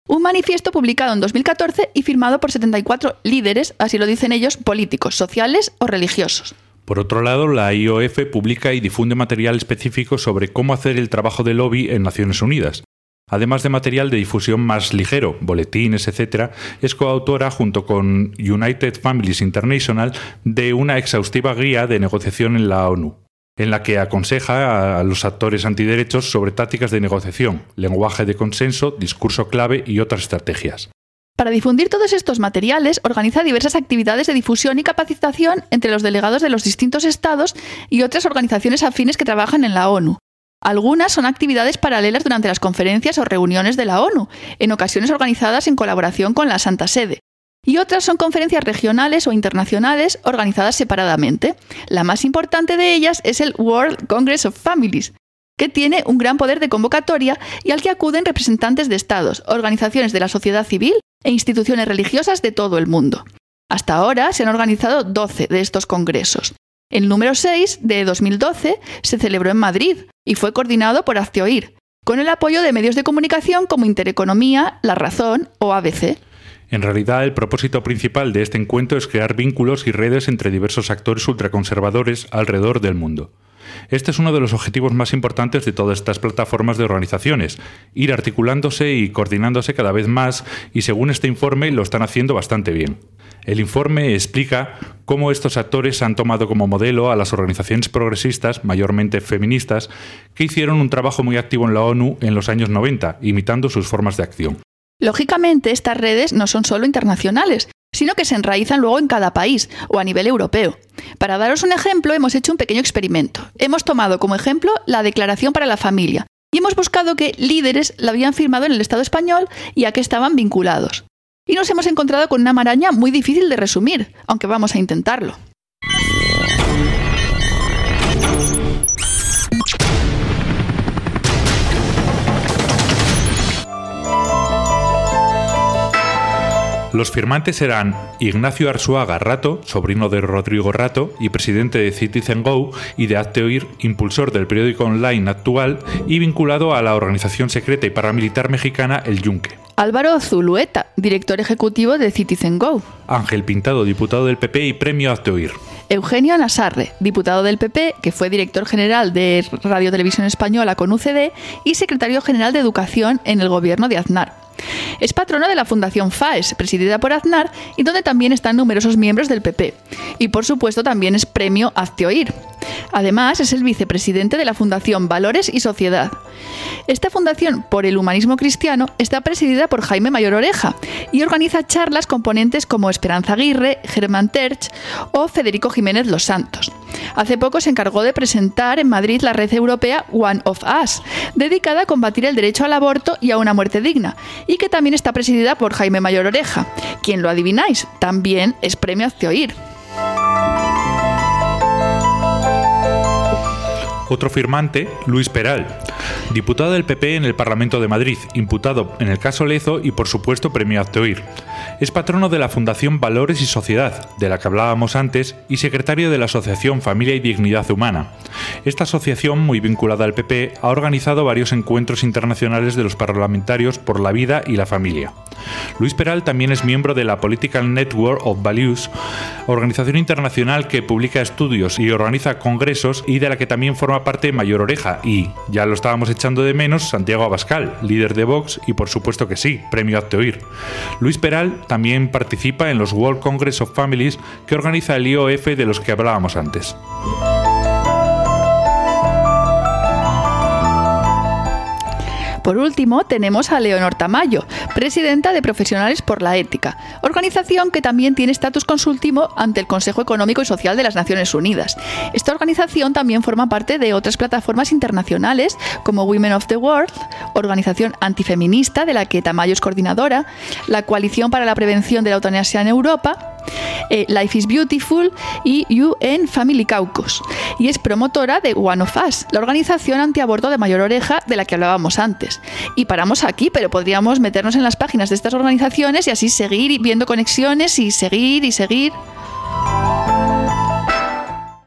Un manifiesto publicado en dos mil catorce y firmado por setenta y cuatro líderes, así lo dicen ellos, políticos, sociales o religiosos. Por otro lado, la I O F publica y difunde material específico sobre cómo hacer el trabajo de lobby en Naciones Unidas. Además de material de difusión más ligero, boletines, etcétera, es coautora junto con United Families International de una exhaustiva guía de negociación en la ONU, en la que aconseja a los actores antiderechos sobre tácticas de negociación, lenguaje de consenso, discurso clave y otras estrategias. Para difundir todos estos materiales, organiza diversas actividades de difusión y capacitación entre los delegados de los distintos estados y otras organizaciones afines que trabajan en la ONU. Algunas son actividades paralelas durante las conferencias o reuniones de la ONU, en ocasiones organizadas en colaboración con la Santa Sede. Y otras son conferencias regionales o internacionales organizadas separadamente. La más importante de ellas es el World Congress of Families, que tiene un gran poder de convocatoria y al que acuden representantes de estados, organizaciones de la sociedad civil e instituciones religiosas de todo el mundo. Hasta ahora se han organizado doce de estos congresos. El número seis, de dos mil doce, se celebró en Madrid y fue coordinado por Hazte Oír, con el apoyo de medios de comunicación como Intereconomía, La Razón o A B C. En realidad, el propósito principal de este encuentro es crear vínculos y redes entre diversos actores ultraconservadores alrededor del mundo. Este es uno de los objetivos más importantes de todas estas plataformas de organizaciones, ir articulándose y coordinándose cada vez más, y según este informe lo están haciendo bastante bien. El informe explica cómo estos actores han tomado como modelo a las organizaciones progresistas, mayormente feministas, que hicieron un trabajo muy activo en la ONU en los años noventa, imitando sus formas de acción. Lógicamente, estas redes no son solo internacionales, sino que se enraizan luego en cada país o a nivel europeo. Para daros un ejemplo, hemos hecho un pequeño experimento. Hemos tomado como ejemplo la Declaración para la Familia y hemos buscado qué líderes la habían firmado en el Estado español y a qué estaban vinculados. Y nos hemos encontrado con una maraña muy difícil de resumir, aunque vamos a intentarlo. Los firmantes eran Ignacio Arzuaga Rato, sobrino de Rodrigo Rato y presidente de Citizen Go y de Hazte Oír, impulsor del periódico online Actual y vinculado a la organización secreta y paramilitar mexicana El Yunque. Álvaro Zulueta, director ejecutivo de Citizen Go. Ángel Pintado, diputado del P P y premio Hazte Oír. Eugenio Nasarre, diputado del P P, que fue director general de Radio Televisión Española con U C D y secretario general de Educación en el gobierno de Aznar. Es patrono de la Fundación FAES, presidida por Aznar, y donde también están numerosos miembros del P P. Y por supuesto también es premio Hazte Oír. Además es el vicepresidente de la Fundación Valores y Sociedad. Esta fundación por el humanismo cristiano está presidida por Jaime Mayor Oreja y organiza charlas con ponentes como Esperanza Aguirre, Germán Terch o Federico Jiménez Los Santos. Hace poco se encargó de presentar en Madrid la red europea One of Us, dedicada a combatir el derecho al aborto y a una muerte digna, y que también está presidida por Jaime Mayor Oreja, quien, lo adivináis, también es premio Hazte Oír. Otro firmante, Luis Peral, diputado del P P en el Parlamento de Madrid, imputado en el caso Lezo y por supuesto premio Hazte Oír. Es patrono de la Fundación Valores y Sociedad, de la que hablábamos antes, y secretario de la Asociación Familia y Dignidad Humana. Esta asociación, muy vinculada al P P, ha organizado varios encuentros internacionales de los parlamentarios por la vida y la familia. Luis Peral también es miembro de la Political Network of Values, organización internacional que publica estudios y organiza congresos y de la que también forma parte Mayor Oreja y, ya lo estábamos echando de menos, Santiago Abascal, líder de Vox y por supuesto que sí, premio Hazte Oír. Luis Peral también participa en los World Congress of Families que organiza el I O F de los que hablábamos antes. Por último, tenemos a Leonor Tamayo, presidenta de Profesionales por la Ética, organización que también tiene estatus consultivo ante el Consejo Económico y Social de las Naciones Unidas. Esta organización también forma parte de otras plataformas internacionales como Women of the World, organización antifeminista de la que Tamayo es coordinadora, la Coalición para la Prevención de la Eutanasia en Europa, eh, Life is Beautiful y U N Family Caucus, y es promotora de One of Us, la organización antiaborto de Mayor Oreja de la que hablábamos antes. Y paramos aquí, pero podríamos meternos en las páginas de estas organizaciones y así seguir viendo conexiones y seguir y seguir.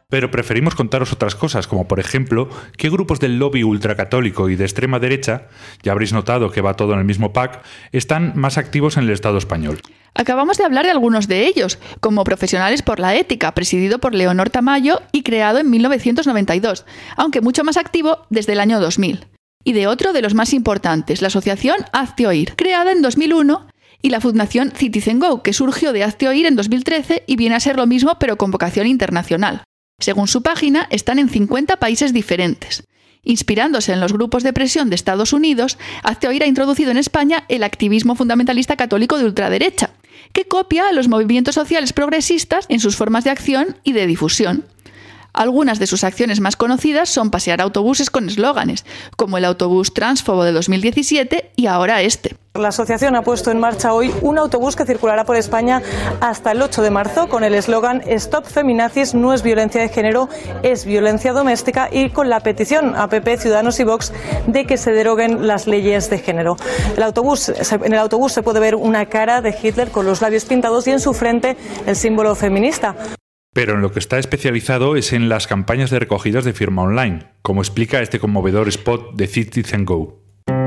Pero preferimos contaros otras cosas, como por ejemplo, qué grupos del lobby ultracatólico y de extrema derecha, ya habréis notado que va todo en el mismo pack, están más activos en el Estado español. Acabamos de hablar de algunos de ellos, como Profesionales por la Ética, presidido por Leonor Tamayo y creado en mil novecientos noventa y dos, aunque mucho más activo desde el año dos mil. Y de otro de los más importantes, la asociación Hazte Oír, creada en dos mil uno, y la fundación Citizen Go, que surgió de Hazte Oír en dos mil trece y viene a ser lo mismo pero con vocación internacional. Según su página, están en cincuenta países diferentes. Inspirándose en los grupos de presión de Estados Unidos, Hazte Oír ha introducido en España el activismo fundamentalista católico de ultraderecha, que copia a los movimientos sociales progresistas en sus formas de acción y de difusión. Algunas de sus acciones más conocidas son pasear autobuses con eslóganes, como el autobús transfobo de dos mil diecisiete y ahora este. La asociación ha puesto en marcha hoy un autobús que circulará por España hasta el ocho de marzo con el eslogan Stop Feminazis, no es violencia de género, es violencia doméstica, y con la petición a P P, Ciudadanos y Vox de que se deroguen las leyes de género. El autobús, en el autobús se puede ver una cara de Hitler con los labios pintados y en su frente el símbolo feminista. Pero en lo que está especializado es en las campañas de recogidas de firma online, como explica este conmovedor spot de Citizen Go.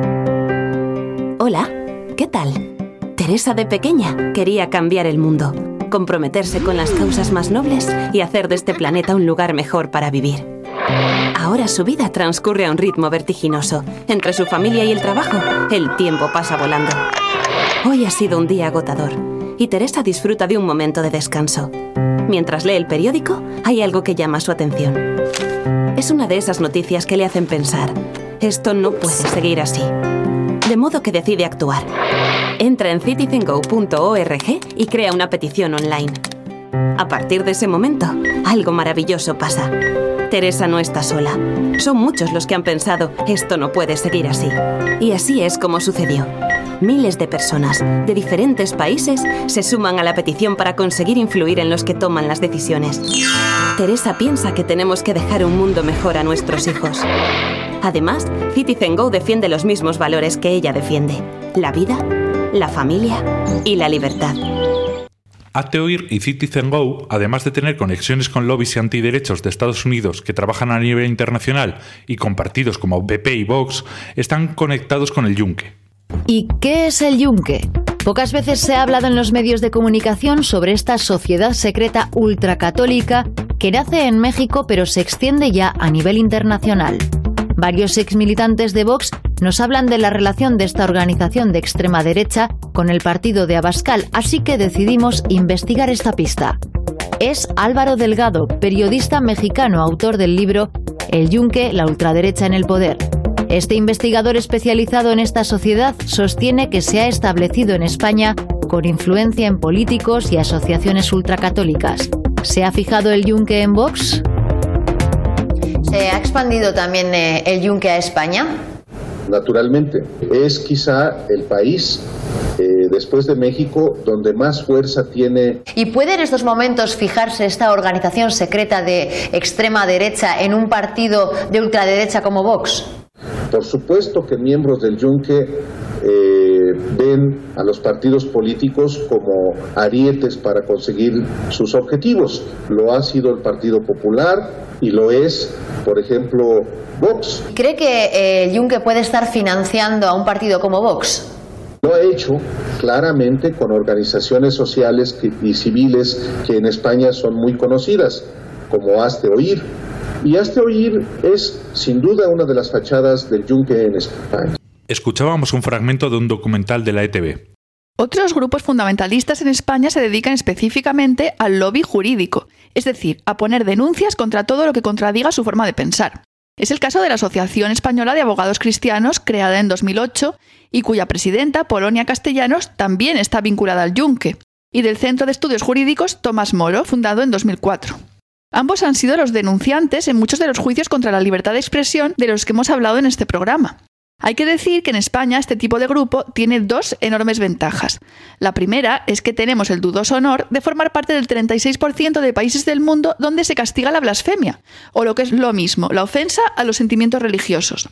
Hola, ¿qué tal? Teresa de pequeña quería cambiar el mundo, comprometerse con las causas más nobles y hacer de este planeta un lugar mejor para vivir. Ahora su vida transcurre a un ritmo vertiginoso. Entre su familia y el trabajo, el tiempo pasa volando. Hoy ha sido un día agotador y Teresa disfruta de un momento de descanso. Mientras lee el periódico, hay algo que llama su atención. Es una de esas noticias que le hacen pensar, esto no puede seguir así. De modo que decide actuar. Entra en citizen go punto org y crea una petición online. A partir de ese momento, algo maravilloso pasa. Teresa no está sola. Son muchos los que han pensado, esto no puede seguir así. Y así es como sucedió. Miles de personas de diferentes países se suman a la petición para conseguir influir en los que toman las decisiones. Teresa piensa que tenemos que dejar un mundo mejor a nuestros hijos. Además, Citizen Go defiende los mismos valores que ella defiende: la vida, la familia y la libertad. Hazte Oír y Citizen Go, además de tener conexiones con lobbies y antiderechos de Estados Unidos que trabajan a nivel internacional y con partidos como P P y Vox, están conectados con el Yunque. ¿Y qué es el Yunque? Pocas veces se ha hablado en los medios de comunicación sobre esta sociedad secreta ultracatólica que nace en México pero se extiende ya a nivel internacional. Varios exmilitantes de Vox nos hablan de la relación de esta organización de extrema derecha con el partido de Abascal, así que decidimos investigar esta pista. Es Álvaro Delgado, periodista mexicano, autor del libro El Yunque, la ultraderecha en el poder. Este investigador especializado en esta sociedad sostiene que se ha establecido en España con influencia en políticos y asociaciones ultracatólicas. ¿Se ha fijado el Yunque en Vox? ¿Se ha expandido también eh, el Yunque a España? Naturalmente, es quizá el país, eh, después de México, donde más fuerza tiene. ¿Y puede en estos momentos fijarse esta organización secreta de extrema derecha en un partido de ultraderecha como Vox? Por supuesto que miembros del Yunque eh, ven a los partidos políticos como arietes para conseguir sus objetivos. Lo ha sido el Partido Popular y lo es, por ejemplo, Vox. ¿Cree que eh, el Yunque puede estar financiando a un partido como Vox? Lo ha hecho claramente con organizaciones sociales que, y civiles que en España son muy conocidas, como Hazte Oír. Y Hazte Oír es, sin duda, una de las fachadas del Yunque en España. Escuchábamos un fragmento de un documental de la E T V. Otros grupos fundamentalistas en España se dedican específicamente al lobby jurídico, es decir, a poner denuncias contra todo lo que contradiga su forma de pensar. Es el caso de la Asociación Española de Abogados Cristianos, creada en dos mil ocho, y cuya presidenta, Polonia Castellanos, también está vinculada al Yunque, y del Centro de Estudios Jurídicos Tomás Moro, fundado en dos mil cuatro. Ambos han sido los denunciantes en muchos de los juicios contra la libertad de expresión de los que hemos hablado en este programa. Hay que decir que en España este tipo de grupo tiene dos enormes ventajas. La primera es que tenemos el dudoso honor de formar parte del treinta y seis por ciento de países del mundo donde se castiga la blasfemia, o lo que es lo mismo, la ofensa a los sentimientos religiosos.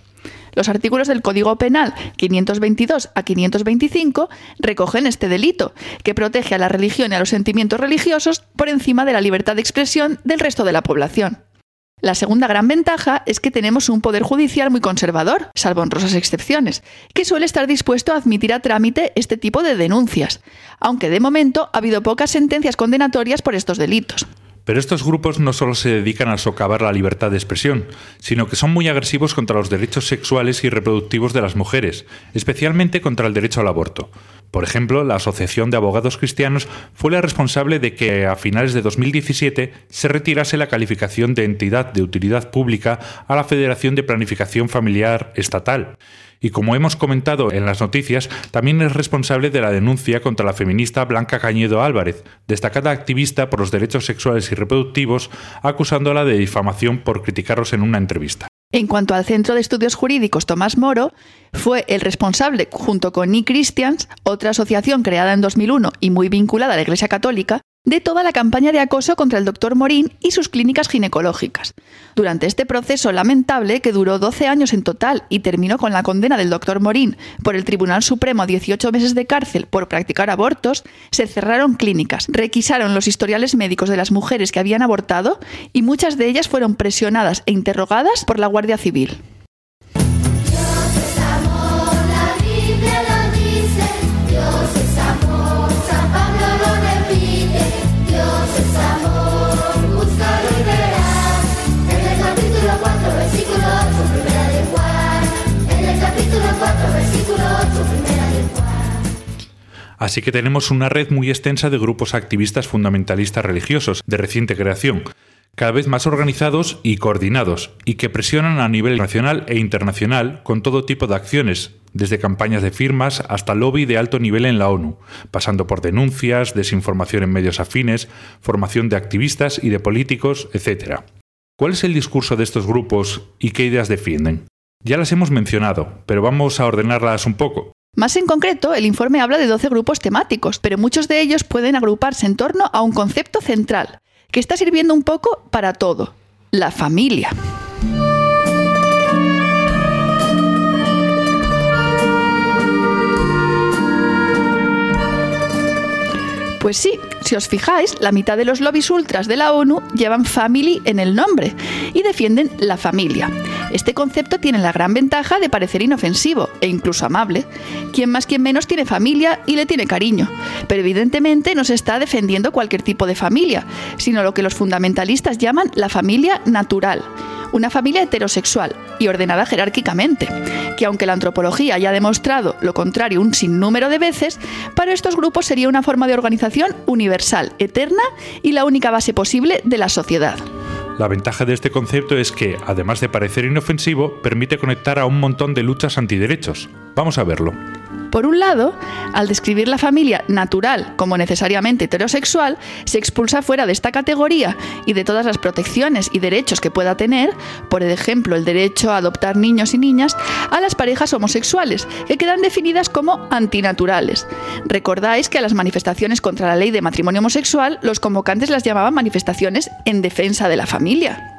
Los artículos del Código Penal quinientos veintidós a quinientos veinticinco recogen este delito, que protege a la religión y a los sentimientos religiosos por encima de la libertad de expresión del resto de la población. La segunda gran ventaja es que tenemos un poder judicial muy conservador, salvo honrosas excepciones, que suele estar dispuesto a admitir a trámite este tipo de denuncias, aunque de momento ha habido pocas sentencias condenatorias por estos delitos. Pero estos grupos no solo se dedican a socavar la libertad de expresión, sino que son muy agresivos contra los derechos sexuales y reproductivos de las mujeres, especialmente contra el derecho al aborto. Por ejemplo, la Asociación de Abogados Cristianos fue la responsable de que a finales de dos mil diecisiete se retirase la calificación de entidad de utilidad pública a la Federación de Planificación Familiar Estatal. Y como hemos comentado en las noticias, también es responsable de la denuncia contra la feminista Blanca Cañedo Álvarez, destacada activista por los derechos sexuales y reproductivos, acusándola de difamación por criticarlos en una entrevista. En cuanto al Centro de Estudios Jurídicos Tomás Moro, fue el responsable, junto con eChristians, otra asociación creada en dos mil uno y muy vinculada a la Iglesia Católica, de toda la campaña de acoso contra el doctor Morín y sus clínicas ginecológicas. Durante este proceso lamentable, que duró doce años en total y terminó con la condena del doctor Morín por el Tribunal Supremo a dieciocho meses de cárcel por practicar abortos, se cerraron clínicas, requisaron los historiales médicos de las mujeres que habían abortado y muchas de ellas fueron presionadas e interrogadas por la Guardia Civil. Así que tenemos una red muy extensa de grupos activistas fundamentalistas religiosos de reciente creación, cada vez más organizados y coordinados, y que presionan a nivel nacional e internacional con todo tipo de acciones, desde campañas de firmas hasta lobby de alto nivel en la ONU, pasando por denuncias, desinformación en medios afines, formación de activistas y de políticos, etcétera. ¿Cuál es el discurso de estos grupos y qué ideas defienden? Ya las hemos mencionado, pero vamos a ordenarlas un poco. Más en concreto, el informe habla de doce grupos temáticos, pero muchos de ellos pueden agruparse en torno a un concepto central, que está sirviendo un poco para todo: la familia. Pues sí, si os fijáis, la mitad de los lobbies ultras de la ONU llevan family en el nombre y defienden la familia. Este concepto tiene la gran ventaja de parecer inofensivo e incluso amable. Quien más quien menos tiene familia y le tiene cariño, pero evidentemente no se está defendiendo cualquier tipo de familia, sino lo que los fundamentalistas llaman la familia natural. Una familia heterosexual y ordenada jerárquicamente, que aunque la antropología haya demostrado lo contrario un sinnúmero de veces, para estos grupos sería una forma de organización universal, eterna y la única base posible de la sociedad. La ventaja de este concepto es que, además de parecer inofensivo, permite conectar a un montón de luchas antiderechos. Vamos a verlo. Por un lado, al describir la familia natural como necesariamente heterosexual, se expulsa fuera de esta categoría y de todas las protecciones y derechos que pueda tener, por ejemplo, el derecho a adoptar niños y niñas, a las parejas homosexuales, que quedan definidas como antinaturales. Recordáis que a las manifestaciones contra la ley de matrimonio homosexual, los convocantes las llamaban manifestaciones en defensa de la familia.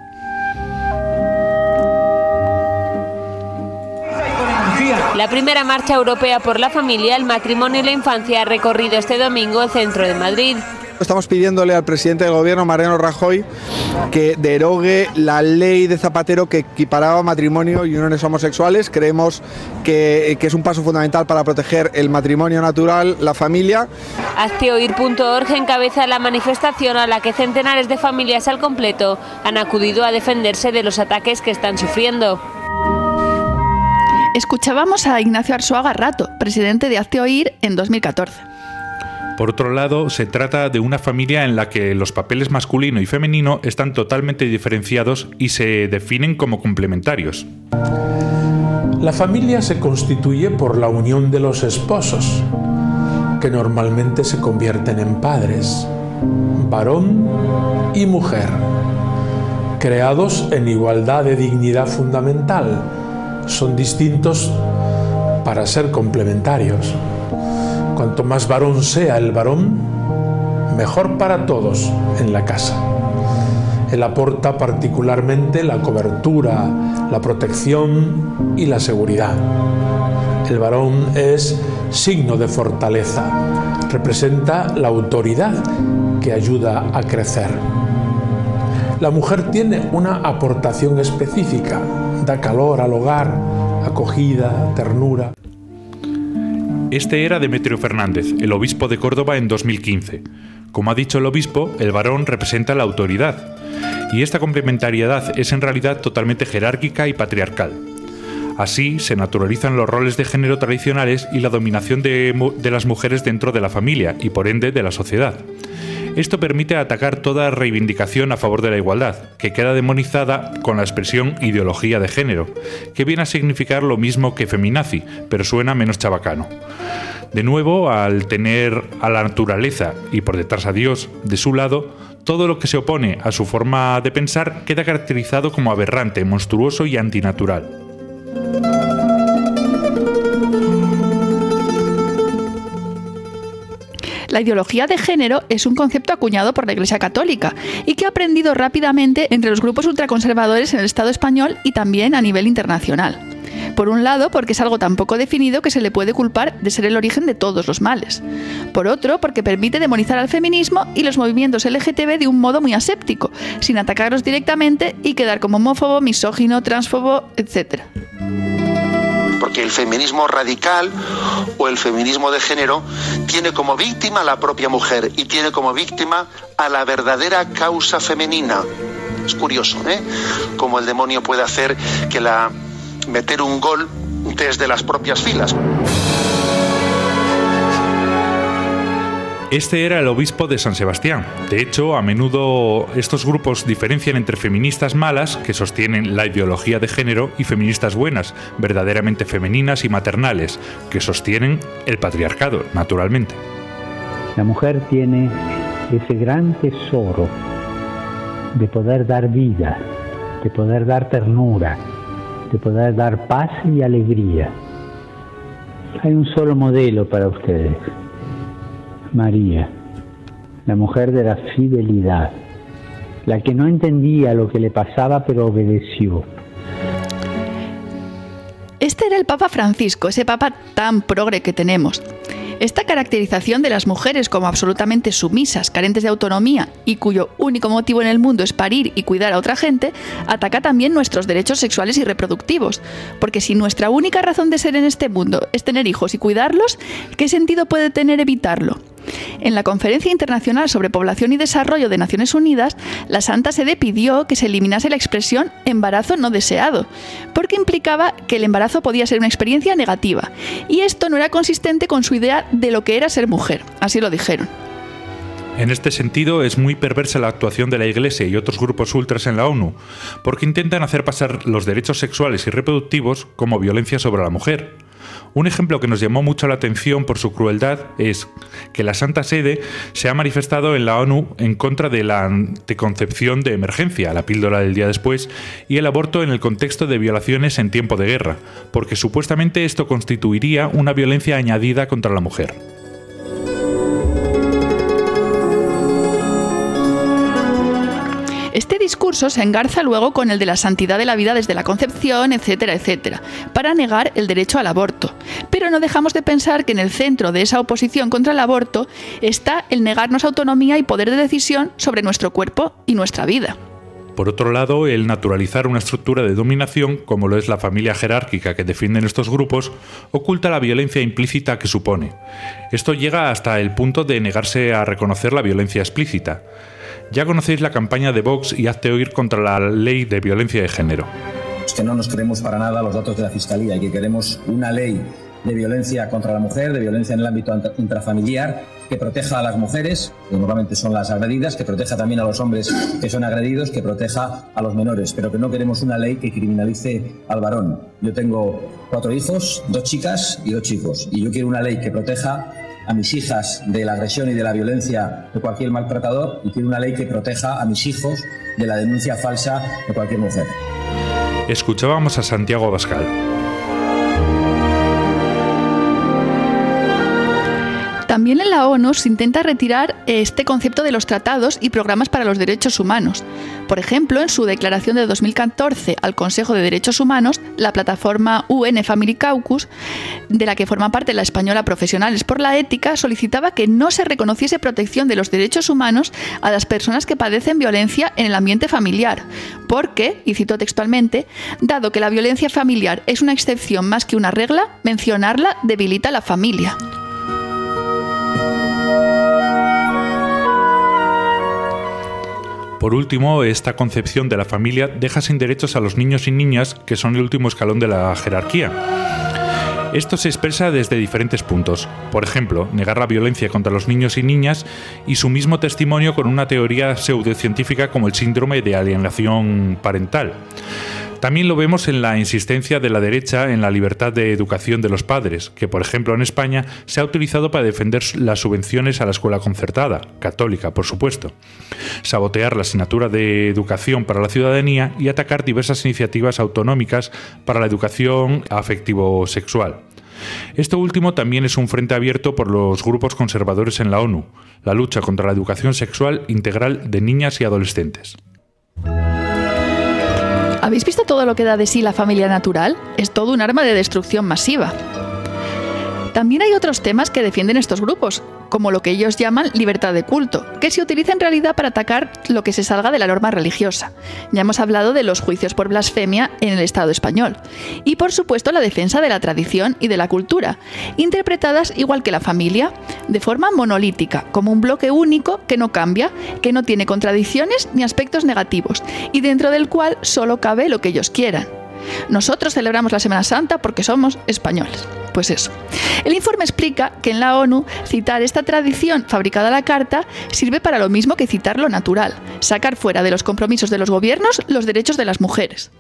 La primera marcha europea por la familia, el matrimonio y la infancia ha recorrido este domingo el centro de Madrid. Estamos pidiéndole al presidente del gobierno, Mariano Rajoy, que derogue la ley de Zapatero que equiparaba matrimonio y uniones homosexuales. Creemos que, que es un paso fundamental para proteger el matrimonio natural, la familia. Hazte oír punto org encabeza la manifestación a la que centenares de familias al completo han acudido a defenderse de los ataques que están sufriendo. Escuchábamos a Ignacio Arzuaga Rato, presidente de Hazte Oír en dos mil catorce. Por otro lado, se trata de una familia en la que los papeles masculino y femenino están totalmente diferenciados y se definen como complementarios. La familia se constituye por la unión de los esposos, que normalmente se convierten en padres, varón y mujer, creados en igualdad de dignidad fundamental. Son distintos para ser complementarios. Cuanto más varón sea el varón, mejor para todos en la casa. Él aporta particularmente la cobertura, la protección y la seguridad. El varón es signo de fortaleza, representa la autoridad que ayuda a crecer. La mujer tiene una aportación específica, da calor al hogar, acogida, ternura. Este era Demetrio Fernández, el obispo de Córdoba en dos mil quince. Como ha dicho el obispo, el varón representa la autoridad, y esta complementariedad es en realidad totalmente jerárquica y patriarcal. Así se naturalizan los roles de género tradicionales y la dominación de, de las mujeres dentro de la familia y por ende de la sociedad. Esto permite atacar toda reivindicación a favor de la igualdad, que queda demonizada con la expresión ideología de género, que viene a significar lo mismo que feminazi, pero suena menos chabacano. De nuevo, al tener a la naturaleza y por detrás a Dios de su lado, todo lo que se opone a su forma de pensar queda caracterizado como aberrante, monstruoso y antinatural. La ideología de género es un concepto acuñado por la Iglesia Católica y que ha aprendido rápidamente entre los grupos ultraconservadores en el Estado español y también a nivel internacional. Por un lado, porque es algo tan poco definido que se le puede culpar de ser el origen de todos los males. Por otro, porque permite demonizar al feminismo y los movimientos L G T B de un modo muy aséptico, sin atacarlos directamente y quedar como homófobo, misógino, transfobo, etcétera. Porque el feminismo radical o el feminismo de género tiene como víctima a la propia mujer y tiene como víctima a la verdadera causa femenina. Es curioso, ¿eh? Cómo el demonio puede hacer que la meter un gol desde las propias filas. Este era el obispo de San Sebastián. De hecho, a menudo estos grupos diferencian entre feministas malas, que sostienen la ideología de género, y feministas buenas, verdaderamente femeninas y maternales, que sostienen el patriarcado, naturalmente. La mujer tiene ese gran tesoro de poder dar vida, de poder dar ternura, de poder dar paz y alegría. Hay un solo modelo para ustedes. María, la mujer de la fidelidad, la que no entendía lo que le pasaba pero obedeció. Este era el Papa Francisco, ese Papa tan progre que tenemos. Esta caracterización de las mujeres como absolutamente sumisas, carentes de autonomía y cuyo único motivo en el mundo es parir y cuidar a otra gente, ataca también nuestros derechos sexuales y reproductivos. Porque si nuestra única razón de ser en este mundo es tener hijos y cuidarlos, ¿qué sentido puede tener evitarlo? En la Conferencia Internacional sobre Población y Desarrollo de Naciones Unidas, la Santa Sede pidió que se eliminase la expresión embarazo no deseado, porque implicaba que el embarazo podía ser una experiencia negativa, y esto no era consistente con su idea de lo que era ser mujer, así lo dijeron. En este sentido, es muy perversa la actuación de la Iglesia y otros grupos ultras en la ONU, porque intentan hacer pasar los derechos sexuales y reproductivos como violencia sobre la mujer. Un ejemplo que nos llamó mucho la atención por su crueldad es que la Santa Sede se ha manifestado en la ONU en contra de la anticoncepción de emergencia, la píldora del día después, y el aborto en el contexto de violaciones en tiempo de guerra, porque supuestamente esto constituiría una violencia añadida contra la mujer. Este discurso se engarza luego con el de la santidad de la vida desde la concepción, etcétera, etcétera, para negar el derecho al aborto. Pero no dejamos de pensar que en el centro de esa oposición contra el aborto está el negarnos autonomía y poder de decisión sobre nuestro cuerpo y nuestra vida. Por otro lado, el naturalizar una estructura de dominación, como lo es la familia jerárquica que defienden estos grupos, oculta la violencia implícita que supone. Esto llega hasta el punto de negarse a reconocer la violencia explícita. Ya conocéis la campaña de Vox y hazte oír contra la ley de violencia de género. Es que no nos creemos para nada los datos de la Fiscalía y que queremos una ley de violencia contra la mujer, de violencia en el ámbito intrafamiliar, que proteja a las mujeres, que normalmente son las agredidas, que proteja también a los hombres que son agredidos, que proteja a los menores, pero que no queremos una ley que criminalice al varón. Yo tengo cuatro hijos, dos chicas y dos chicos, y yo quiero una ley que proteja a mis hijas de la agresión y de la violencia de cualquier maltratador, y quiero una ley que proteja a mis hijos de la denuncia falsa de cualquier mujer. Escuchábamos a Santiago Abascal. También en la ONU se intenta retirar este concepto de los tratados y programas para los derechos humanos. Por ejemplo, en su declaración de dos mil catorce al Consejo de Derechos Humanos, la plataforma U N Family Caucus, de la que forma parte la española Profesionales por la Ética, solicitaba que no se reconociese protección de los derechos humanos a las personas que padecen violencia en el ambiente familiar, porque, y cito textualmente, dado que la violencia familiar es una excepción más que una regla, mencionarla debilita a la familia. Por último, esta concepción de la familia deja sin derechos a los niños y niñas, que son el último escalón de la jerarquía. Esto se expresa desde diferentes puntos. Por ejemplo, negar la violencia contra los niños y niñas y su mismo testimonio con una teoría pseudocientífica como el síndrome de alienación parental. También lo vemos en la insistencia de la derecha en la libertad de educación de los padres, que por ejemplo en España se ha utilizado para defender las subvenciones a la escuela concertada, católica por supuesto, sabotear la asignatura de educación para la ciudadanía y atacar diversas iniciativas autonómicas para la educación afectivo-sexual. Esto último también es un frente abierto por los grupos conservadores en la ONU, la lucha contra la educación sexual integral de niñas y adolescentes. ¿Habéis visto todo lo que da de sí la familia natural? Es todo un arma de destrucción masiva. También hay otros temas que defienden estos grupos, como lo que ellos llaman libertad de culto, que se utiliza en realidad para atacar lo que se salga de la norma religiosa. Ya hemos hablado de los juicios por blasfemia en el Estado español. Y por supuesto la defensa de la tradición y de la cultura, interpretadas igual que la familia, de forma monolítica, como un bloque único que no cambia, que no tiene contradicciones ni aspectos negativos, y dentro del cual solo cabe lo que ellos quieran. Nosotros celebramos la Semana Santa porque somos españoles. Pues eso. El informe explica que en la ONU citar esta tradición fabricada a la carta sirve para lo mismo que citar lo natural, sacar fuera de los compromisos de los gobiernos los derechos de las mujeres.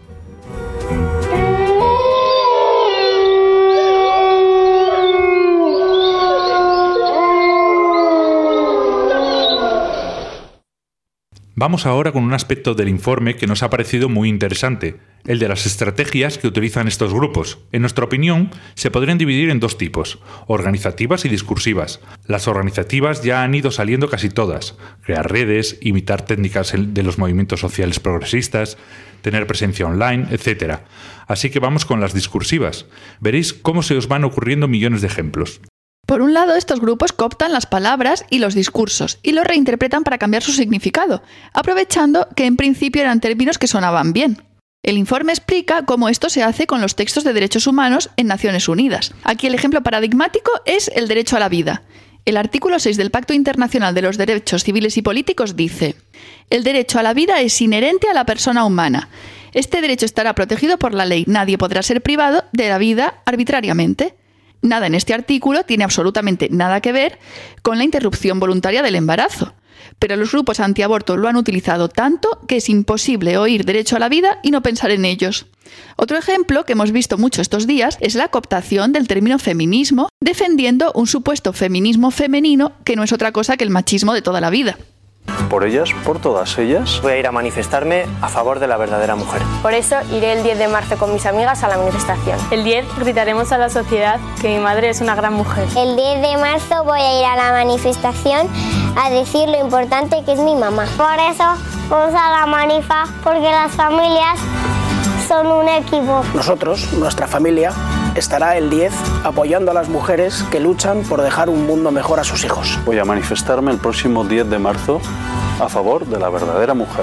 Vamos ahora con un aspecto del informe que nos ha parecido muy interesante, el de las estrategias que utilizan estos grupos. En nuestra opinión, se podrían dividir en dos tipos, organizativas y discursivas. Las organizativas ya han ido saliendo casi todas, crear redes, imitar técnicas de los movimientos sociales progresistas, tener presencia online, etcétera. Así que vamos con las discursivas. Veréis cómo se os van ocurriendo millones de ejemplos. Por un lado, estos grupos cooptan las palabras y los discursos y los reinterpretan para cambiar su significado, aprovechando que en principio eran términos que sonaban bien. El informe explica cómo esto se hace con los textos de derechos humanos en Naciones Unidas. Aquí el ejemplo paradigmático es el derecho a la vida. El artículo seis del Pacto Internacional de los Derechos Civiles y Políticos dice: el derecho a la vida es inherente a la persona humana. Este derecho estará protegido por la ley. Nadie podrá ser privado de la vida arbitrariamente. Nada en este artículo tiene absolutamente nada que ver con la interrupción voluntaria del embarazo. Pero los grupos antiaborto lo han utilizado tanto que es imposible oír derecho a la vida y no pensar en ellos. Otro ejemplo que hemos visto mucho estos días es la cooptación del término feminismo, defendiendo un supuesto feminismo femenino que no es otra cosa que el machismo de toda la vida. Por ellas, por todas ellas, voy a ir a manifestarme a favor de la verdadera mujer. Por eso iré el diez de marzo con mis amigas a la manifestación. El diez gritaremos a la sociedad que mi madre es una gran mujer. El diez de marzo voy a ir a la manifestación a decir lo importante que es mi mamá. Por eso vamos a la manifa, porque las familias son un equipo. Nosotros, nuestra familia, estará el diez apoyando a las mujeres que luchan por dejar un mundo mejor a sus hijos. Voy a manifestarme el próximo diez de marzo a favor de la verdadera mujer.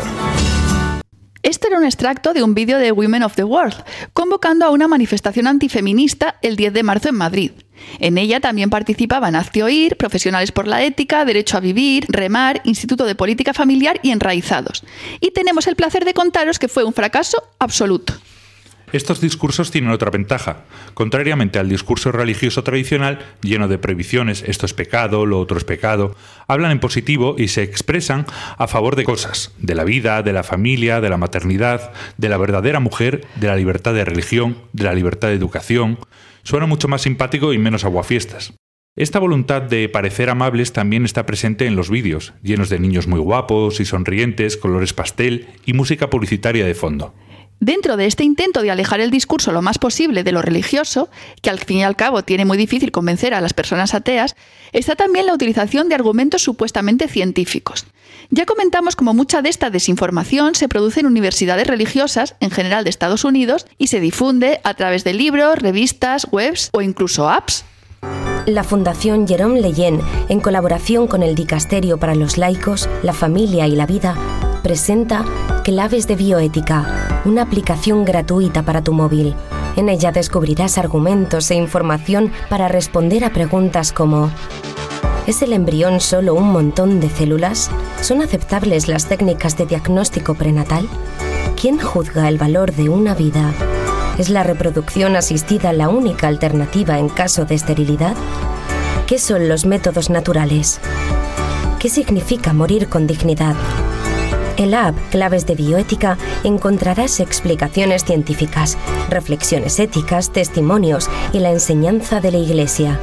Este era un extracto de un vídeo de Women of the World, convocando a una manifestación antifeminista el diez de marzo en Madrid. En ella también participaban Hazte Oír, Profesionales por la Ética, Derecho a Vivir, Remar, Instituto de Política Familiar y Enraizados. Y tenemos el placer de contaros que fue un fracaso absoluto. Estos discursos tienen otra ventaja. Contrariamente al discurso religioso tradicional, lleno de prohibiciones, esto es pecado, lo otro es pecado, hablan en positivo y se expresan a favor de cosas, de la vida, de la familia, de la maternidad, de la verdadera mujer, de la libertad de religión, de la libertad de educación. Suena mucho más simpático y menos aguafiestas. Esta voluntad de parecer amables también está presente en los vídeos, llenos de niños muy guapos y sonrientes, colores pastel y música publicitaria de fondo. Dentro de este intento de alejar el discurso lo más posible de lo religioso, que al fin y al cabo tiene muy difícil convencer a las personas ateas, está también la utilización de argumentos supuestamente científicos. Ya comentamos cómo mucha de esta desinformación se produce en universidades religiosas, en general de Estados Unidos, y se difunde a través de libros, revistas, webs o incluso apps. La Fundación Jerome Leyen, en colaboración con el Dicasterio para los Laicos, la Familia y la Vida, presenta Claves de Bioética, una aplicación gratuita para tu móvil. En ella descubrirás argumentos e información para responder a preguntas como: ¿es el embrión solo un montón de células? ¿Son aceptables las técnicas de diagnóstico prenatal? ¿Quién juzga el valor de una vida? ¿Es la reproducción asistida la única alternativa en caso de esterilidad? ¿Qué son los métodos naturales? ¿Qué significa morir con dignidad? En la app Claves de Bioética encontrarás explicaciones científicas, reflexiones éticas, testimonios y la enseñanza de la Iglesia.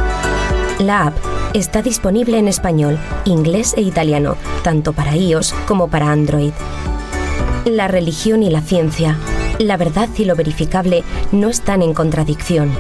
La app está disponible en español, inglés e italiano, tanto para iOS como para Android. La religión y la ciencia, la verdad y lo verificable no están en contradicción.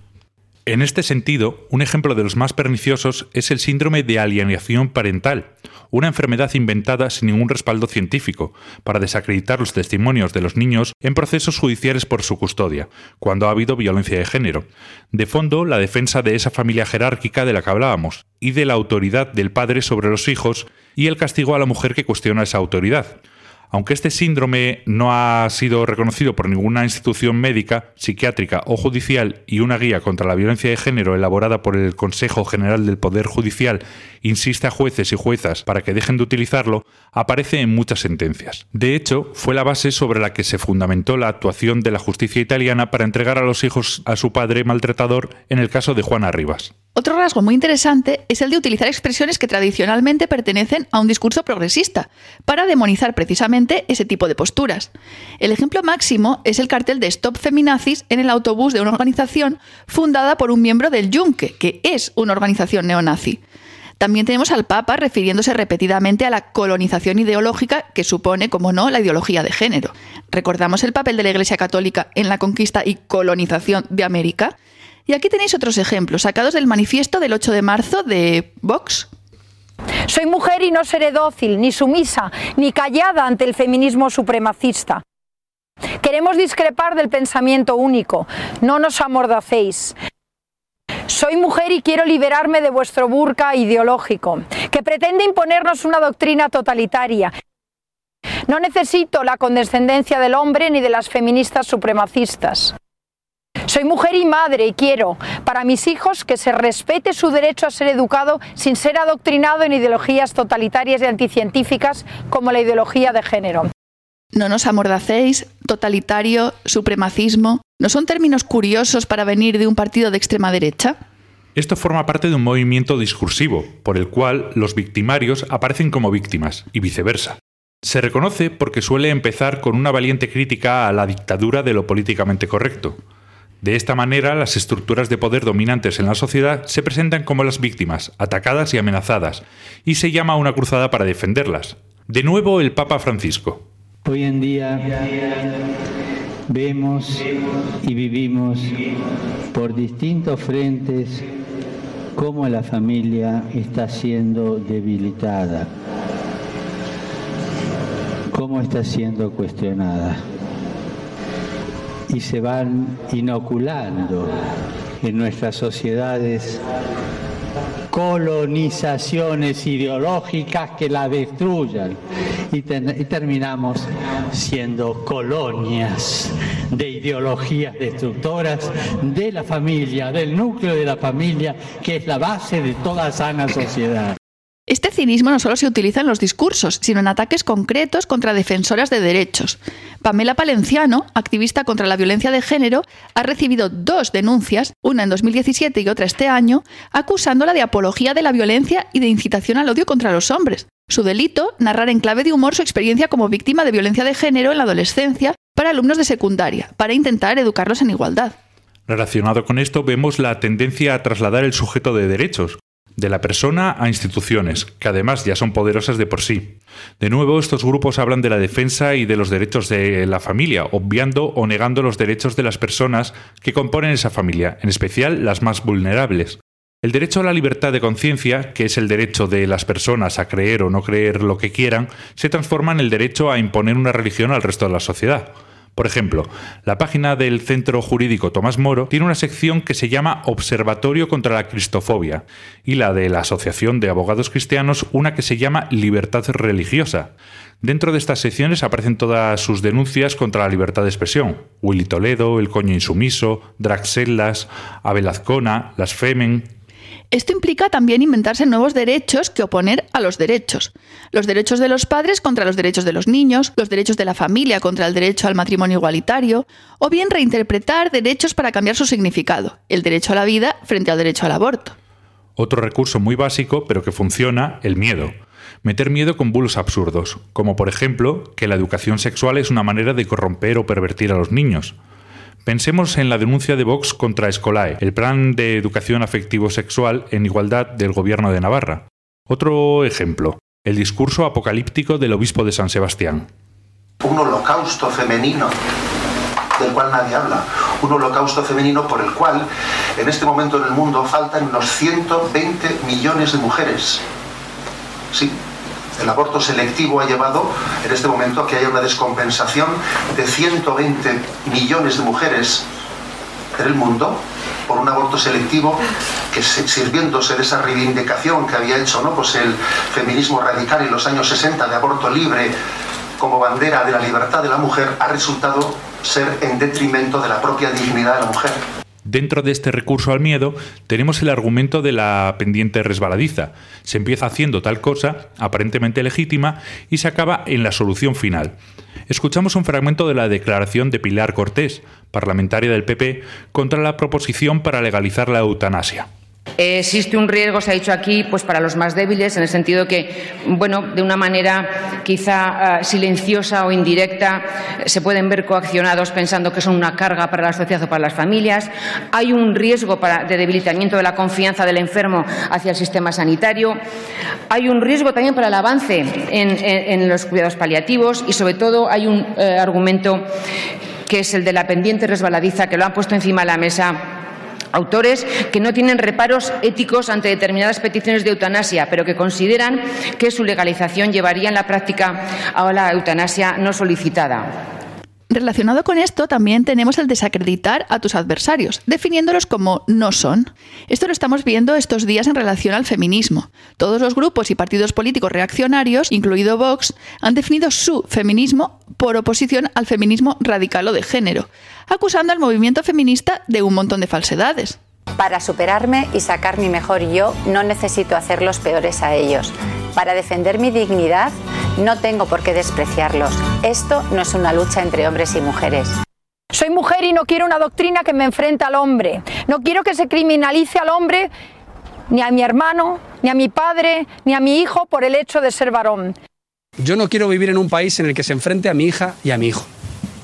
En este sentido, un ejemplo de los más perniciosos es el síndrome de alienación parental, una enfermedad inventada sin ningún respaldo científico, para desacreditar los testimonios de los niños en procesos judiciales por su custodia, cuando ha habido violencia de género. De fondo, la defensa de esa familia jerárquica de la que hablábamos, y de la autoridad del padre sobre los hijos, y el castigo a la mujer que cuestiona esa autoridad. Aunque este síndrome no ha sido reconocido por ninguna institución médica, psiquiátrica o judicial, y una guía contra la violencia de género elaborada por el Consejo General del Poder Judicial insiste a jueces y juezas para que dejen de utilizarlo, aparece en muchas sentencias. De hecho, fue la base sobre la que se fundamentó la actuación de la justicia italiana para entregar a los hijos a su padre maltratador en el caso de Juana Rivas. Otro rasgo muy interesante es el de utilizar expresiones que tradicionalmente pertenecen a un discurso progresista, para demonizar precisamente ese tipo de posturas. El ejemplo máximo es el cartel de Stop Feminazis en el autobús de una organización fundada por un miembro del Yunque, que es una organización neonazi. También tenemos al Papa refiriéndose repetidamente a la colonización ideológica que supone, como no, la ideología de género. ¿Recordamos el papel de la Iglesia Católica en la conquista y colonización de América? Y aquí tenéis otros ejemplos, sacados del manifiesto del ocho de marzo de Vox. Soy mujer y no seré dócil, ni sumisa, ni callada ante el feminismo supremacista. Queremos discrepar del pensamiento único, no nos amordacéis. Soy mujer y quiero liberarme de vuestro burka ideológico, que pretende imponernos una doctrina totalitaria. No necesito la condescendencia del hombre ni de las feministas supremacistas. Soy mujer y madre y quiero, para mis hijos, que se respete su derecho a ser educado sin ser adoctrinado en ideologías totalitarias y anticientíficas como la ideología de género. No nos amordacéis, totalitario, supremacismo, ¿no son términos curiosos para venir de un partido de extrema derecha? Esto forma parte de un movimiento discursivo, por el cual los victimarios aparecen como víctimas, y viceversa. Se reconoce porque suele empezar con una valiente crítica a la dictadura de lo políticamente correcto. De esta manera, las estructuras de poder dominantes en la sociedad se presentan como las víctimas, atacadas y amenazadas, y se llama a una cruzada para defenderlas. De nuevo, el Papa Francisco. Hoy en día vemos y vivimos por distintos frentes cómo la familia está siendo debilitada, cómo está siendo cuestionada. Y se van inoculando en nuestras sociedades colonizaciones ideológicas que la destruyan y, ten, y terminamos siendo colonias de ideologías destructoras de la familia, del núcleo de la familia, que es la base de toda sana sociedad. Este cinismo no solo se utiliza en los discursos, sino en ataques concretos contra defensoras de derechos. Pamela Palenciano, activista contra la violencia de género, ha recibido dos denuncias, una en dos mil diecisiete y otra este año, acusándola de apología de la violencia y de incitación al odio contra los hombres. Su delito, narrar en clave de humor su experiencia como víctima de violencia de género en la adolescencia para alumnos de secundaria, para intentar educarlos en igualdad. Relacionado con esto, vemos la tendencia a trasladar el sujeto de derechos, de la persona a instituciones, que además ya son poderosas de por sí. De nuevo, estos grupos hablan de la defensa y de los derechos de la familia, obviando o negando los derechos de las personas que componen esa familia, en especial las más vulnerables. El derecho a la libertad de conciencia, que es el derecho de las personas a creer o no creer lo que quieran, se transforma en el derecho a imponer una religión al resto de la sociedad. Por ejemplo, la página del Centro Jurídico Tomás Moro tiene una sección que se llama Observatorio contra la Cristofobia y la de la Asociación de Abogados Cristianos una que se llama Libertad Religiosa. Dentro de estas secciones aparecen todas sus denuncias contra la libertad de expresión. Willy Toledo, El Coño Insumiso, Draxelas, Abel Azcona, Las Femen. Esto implica también inventarse nuevos derechos que oponer a los derechos. Los derechos de los padres contra los derechos de los niños, los derechos de la familia contra el derecho al matrimonio igualitario, o bien reinterpretar derechos para cambiar su significado, el derecho a la vida frente al derecho al aborto. Otro recurso muy básico, pero que funciona, el miedo. Meter miedo con bulos absurdos, como por ejemplo que la educación sexual es una manera de corromper o pervertir a los niños. Pensemos en la denuncia de Vox contra Escolae, el plan de educación afectivo-sexual en igualdad del Gobierno de Navarra. Otro ejemplo, el discurso apocalíptico del obispo de San Sebastián. Un holocausto femenino del cual nadie habla. Un holocausto femenino por el cual en este momento en el mundo faltan unos ciento veinte millones de mujeres. Sí. El aborto selectivo ha llevado en este momento a que haya una descompensación de ciento veinte millones de mujeres en el mundo por un aborto selectivo que, sirviéndose de esa reivindicación que había hecho, ¿no?, pues el feminismo radical en los años sesenta de aborto libre como bandera de la libertad de la mujer, ha resultado ser en detrimento de la propia dignidad de la mujer. Dentro de este recurso al miedo tenemos el argumento de la pendiente resbaladiza. Se empieza haciendo tal cosa, aparentemente legítima, y se acaba en la solución final. Escuchamos un fragmento de la declaración de Pilar Cortés, parlamentaria del P P, contra la proposición para legalizar la eutanasia. Existe un riesgo, se ha dicho aquí, pues para los más débiles, en el sentido que, bueno, de una manera quizá uh, silenciosa o indirecta, se pueden ver coaccionados pensando que son una carga para la sociedad o para las familias. Hay un riesgo para, de debilitamiento de la confianza del enfermo hacia el sistema sanitario. Hay un riesgo también para el avance en, en, en los cuidados paliativos y, sobre todo, hay un eh, argumento que es el de la pendiente resbaladiza, que lo han puesto encima de la mesa autores que no tienen reparos éticos ante determinadas peticiones de eutanasia, pero que consideran que su legalización llevaría en la práctica a la eutanasia no solicitada. Relacionado con esto, también tenemos el desacreditar a tus adversarios, definiéndolos como no son. Esto lo estamos viendo estos días en relación al feminismo. Todos los grupos y partidos políticos reaccionarios, incluido Vox, han definido su feminismo por oposición al feminismo radical o de género, acusando al movimiento feminista de un montón de falsedades. Para superarme y sacar mi mejor yo, no necesito hacerlos peores a ellos. Para defender mi dignidad, no tengo por qué despreciarlos. Esto no es una lucha entre hombres y mujeres. Soy mujer y no quiero una doctrina que me enfrente al hombre. No quiero que se criminalice al hombre, ni a mi hermano, ni a mi padre, ni a mi hijo por el hecho de ser varón. Yo no quiero vivir en un país en el que se enfrente a mi hija y a mi hijo.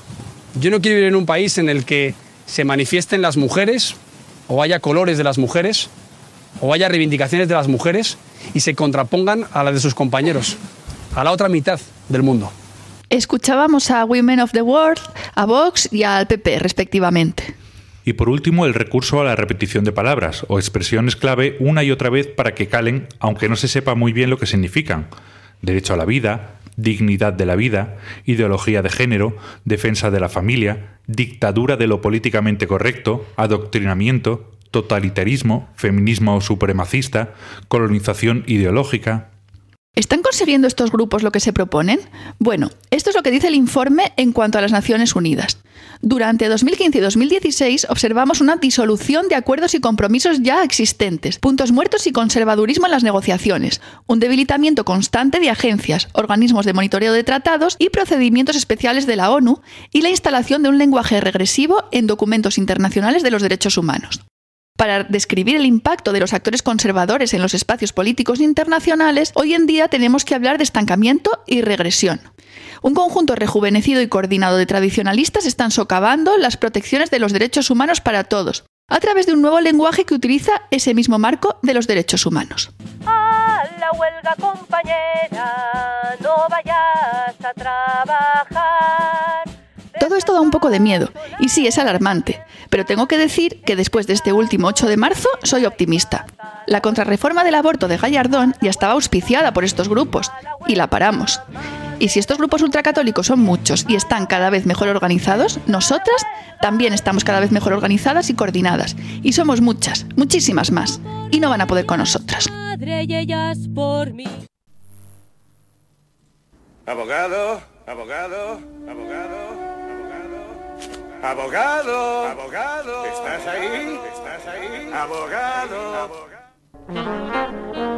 Yo no quiero vivir en un país en el que se manifiesten las mujeres, o haya colores de las mujeres, o haya reivindicaciones de las mujeres y se contrapongan a las de sus compañeros, a la otra mitad del mundo. Escuchábamos a Women of the World, a Vox y al P P, respectivamente. Y por último, el recurso a la repetición de palabras o expresiones clave una y otra vez para que calen, aunque no se sepa muy bien lo que significan. Derecho a la vida, dignidad de la vida, ideología de género, defensa de la familia, dictadura de lo políticamente correcto, adoctrinamiento, totalitarismo, feminismo supremacista, colonización ideológica. ¿Están consiguiendo estos grupos lo que se proponen? Bueno, esto es lo que dice el informe en cuanto a las Naciones Unidas. Durante dos mil quince y dos mil dieciséis observamos una disolución de acuerdos y compromisos ya existentes, puntos muertos y conservadurismo en las negociaciones, un debilitamiento constante de agencias, organismos de monitoreo de tratados y procedimientos especiales de la ONU y la instalación de un lenguaje regresivo en documentos internacionales de los derechos humanos. Para describir el impacto de los actores conservadores en los espacios políticos internacionales, hoy en día tenemos que hablar de estancamiento y regresión. Un conjunto rejuvenecido y coordinado de tradicionalistas están socavando las protecciones de los derechos humanos para todos, a través de un nuevo lenguaje que utiliza ese mismo marco de los derechos humanos. A la huelga, compañera, no vayas a trabajar. Todo esto da un poco de miedo, y sí, es alarmante, pero tengo que decir que después de este último ocho de marzo soy optimista. La contrarreforma del aborto de Gallardón ya estaba auspiciada por estos grupos, y la paramos. Y si estos grupos ultracatólicos son muchos y están cada vez mejor organizados, nosotras también estamos cada vez mejor organizadas y coordinadas, y somos muchas, muchísimas más, y no van a poder con nosotras. Abogado, abogado, abogado. Abogado, abogado, ¿estás ahí? ¿Estás ahí? Abogado, abogado.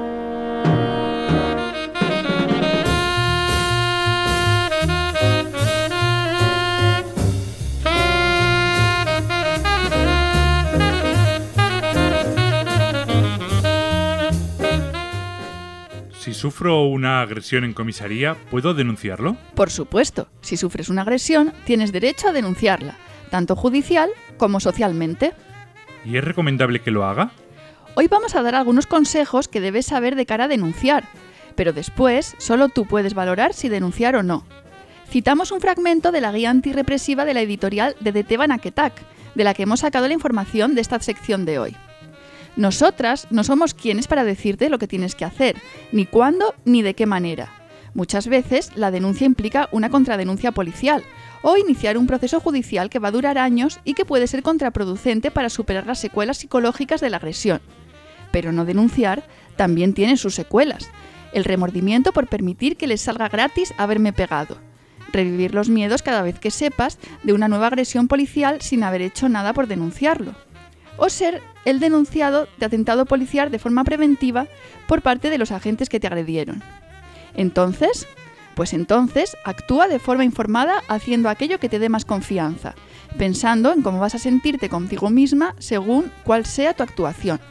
Si sufro una agresión en comisaría, ¿puedo denunciarlo? Por supuesto, si sufres una agresión, tienes derecho a denunciarla, tanto judicial como socialmente. ¿Y es recomendable que lo haga? Hoy vamos a dar algunos consejos que debes saber de cara a denunciar, pero después solo tú puedes valorar si denunciar o no. Citamos un fragmento de la guía antirrepresiva de la editorial de Dete Banaketak, de la que hemos sacado la información de esta sección de hoy. Nosotras no somos quienes para decirte lo que tienes que hacer, ni cuándo ni de qué manera. Muchas veces la denuncia implica una contradenuncia policial o iniciar un proceso judicial que va a durar años y que puede ser contraproducente para superar las secuelas psicológicas de la agresión. Pero no denunciar también tiene sus secuelas. El remordimiento por permitir que les salga gratis haberme pegado. Revivir los miedos cada vez que sepas de una nueva agresión policial sin haber hecho nada por denunciarlo. O ser el denunciado de atentado policial de forma preventiva por parte de los agentes que te agredieron. Entonces, pues entonces actúa de forma informada haciendo aquello que te dé más confianza, pensando en cómo vas a sentirte contigo misma según cuál sea tu actuación.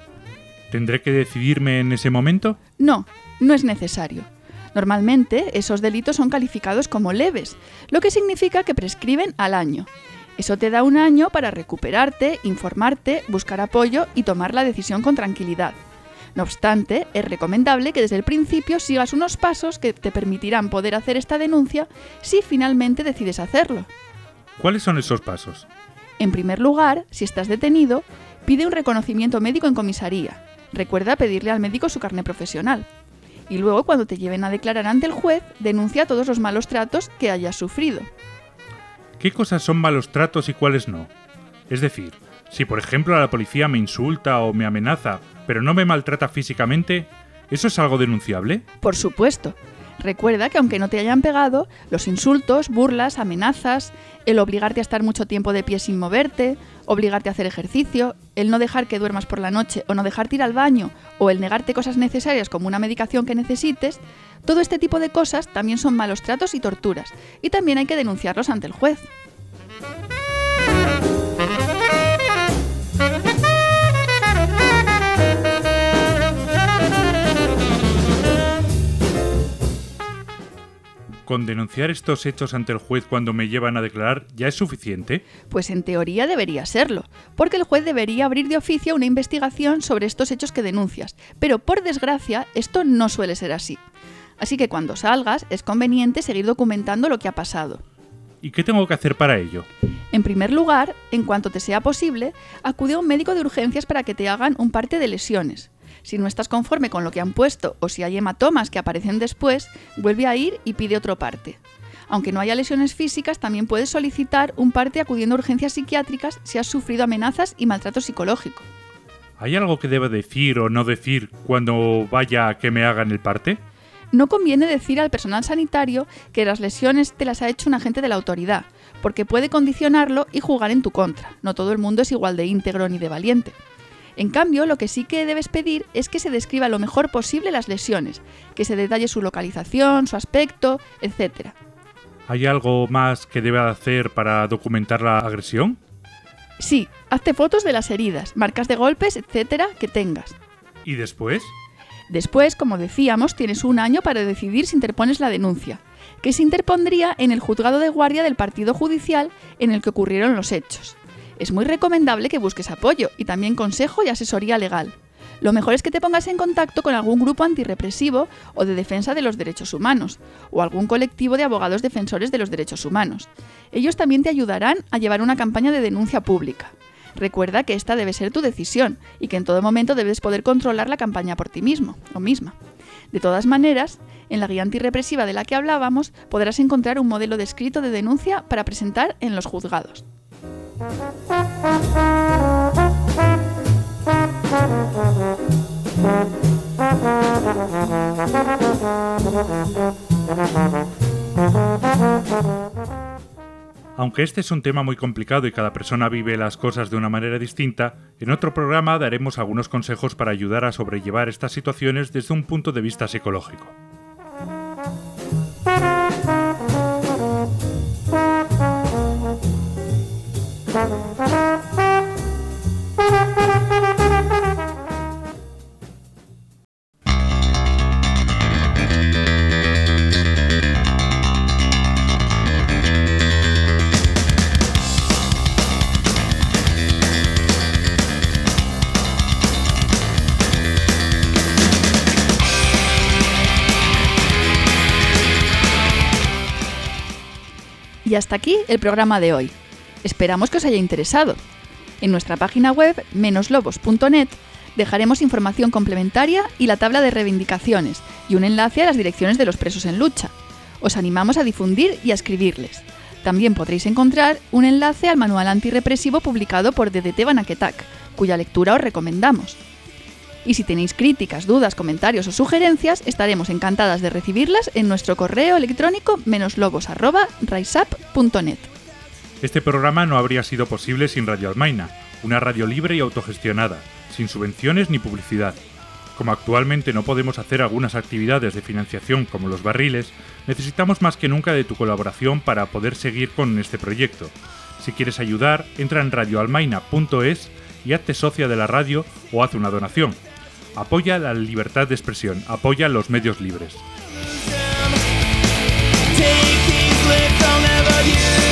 ¿Tendré que decidirme en ese momento? No, no es necesario. Normalmente esos delitos son calificados como leves, lo que significa que prescriben al año. Eso te da un año para recuperarte, informarte, buscar apoyo y tomar la decisión con tranquilidad. No obstante, es recomendable que desde el principio sigas unos pasos que te permitirán poder hacer esta denuncia si finalmente decides hacerlo. ¿Cuáles son esos pasos? En primer lugar, si estás detenido, pide un reconocimiento médico en comisaría. Recuerda pedirle al médico su carné profesional. Y luego, cuando te lleven a declarar ante el juez, denuncia todos los malos tratos que hayas sufrido. ¿Qué cosas son malos tratos y cuáles no? Es decir, si por ejemplo la policía me insulta o me amenaza, pero no me maltrata físicamente, ¿eso es algo denunciable? Por supuesto. Recuerda que aunque no te hayan pegado, los insultos, burlas, amenazas, el obligarte a estar mucho tiempo de pie sin moverte, obligarte a hacer ejercicio, el no dejar que duermas por la noche o no dejarte ir al baño, o el negarte cosas necesarias como una medicación que necesites, todo este tipo de cosas también son malos tratos y torturas, y también hay que denunciarlos ante el juez. ¿Con denunciar estos hechos ante el juez cuando me llevan a declarar ya es suficiente? Pues en teoría debería serlo, porque el juez debería abrir de oficio una investigación sobre estos hechos que denuncias, pero por desgracia esto no suele ser así. Así que cuando salgas es conveniente seguir documentando lo que ha pasado. ¿Y qué tengo que hacer para ello? En primer lugar, en cuanto te sea posible, acude a un médico de urgencias para que te hagan un parte de lesiones. Si no estás conforme con lo que han puesto o si hay hematomas que aparecen después, vuelve a ir y pide otro parte. Aunque no haya lesiones físicas, también puedes solicitar un parte acudiendo a urgencias psiquiátricas si has sufrido amenazas y maltrato psicológico. ¿Hay algo que deba decir o no decir cuando vaya a que me hagan el parte? No conviene decir al personal sanitario que las lesiones te las ha hecho un agente de la autoridad, porque puede condicionarlo y jugar en tu contra. No todo el mundo es igual de íntegro ni de valiente. En cambio, lo que sí que debes pedir es que se describa lo mejor posible las lesiones, que se detalle su localización, su aspecto, etcétera. ¿Hay algo más que deba hacer para documentar la agresión? Sí, hazte fotos de las heridas, marcas de golpes, etcétera, que tengas. ¿Y después? Después, como decíamos, tienes un año para decidir si interpones la denuncia, que se interpondría en el juzgado de guardia del partido judicial en el que ocurrieron los hechos. Es muy recomendable que busques apoyo y también consejo y asesoría legal. Lo mejor es que te pongas en contacto con algún grupo antirrepresivo o de defensa de los derechos humanos, o algún colectivo de abogados defensores de los derechos humanos. Ellos también te ayudarán a llevar una campaña de denuncia pública. Recuerda que esta debe ser tu decisión y que en todo momento debes poder controlar la campaña por ti mismo o misma. De todas maneras, en la guía antirrepresiva de la que hablábamos podrás encontrar un modelo descrito de denuncia para presentar en los juzgados. Aunque este es un tema muy complicado y cada persona vive las cosas de una manera distinta, en otro programa daremos algunos consejos para ayudar a sobrellevar estas situaciones desde un punto de vista psicológico. Y hasta aquí el programa de hoy. Esperamos que os haya interesado. En nuestra página web menos lobos punto net dejaremos información complementaria y la tabla de reivindicaciones y un enlace a las direcciones de los presos en lucha. Os animamos a difundir y a escribirles. También podréis encontrar un enlace al manual antirrepresivo publicado por D D T Banaketak, cuya lectura os recomendamos. Y si tenéis críticas, dudas, comentarios o sugerencias, estaremos encantadas de recibirlas en nuestro correo electrónico menoslobos arroba raisap punto net. Este programa no habría sido posible sin Radio Almaina, una radio libre y autogestionada, sin subvenciones ni publicidad. Como actualmente no podemos hacer algunas actividades de financiación como los barriles, necesitamos más que nunca de tu colaboración para poder seguir con este proyecto. Si quieres ayudar, entra en radio almaina punto es y hazte socia de la radio o haz una donación. Apoya la libertad de expresión, apoya los medios libres. Take these lips, I'll never use.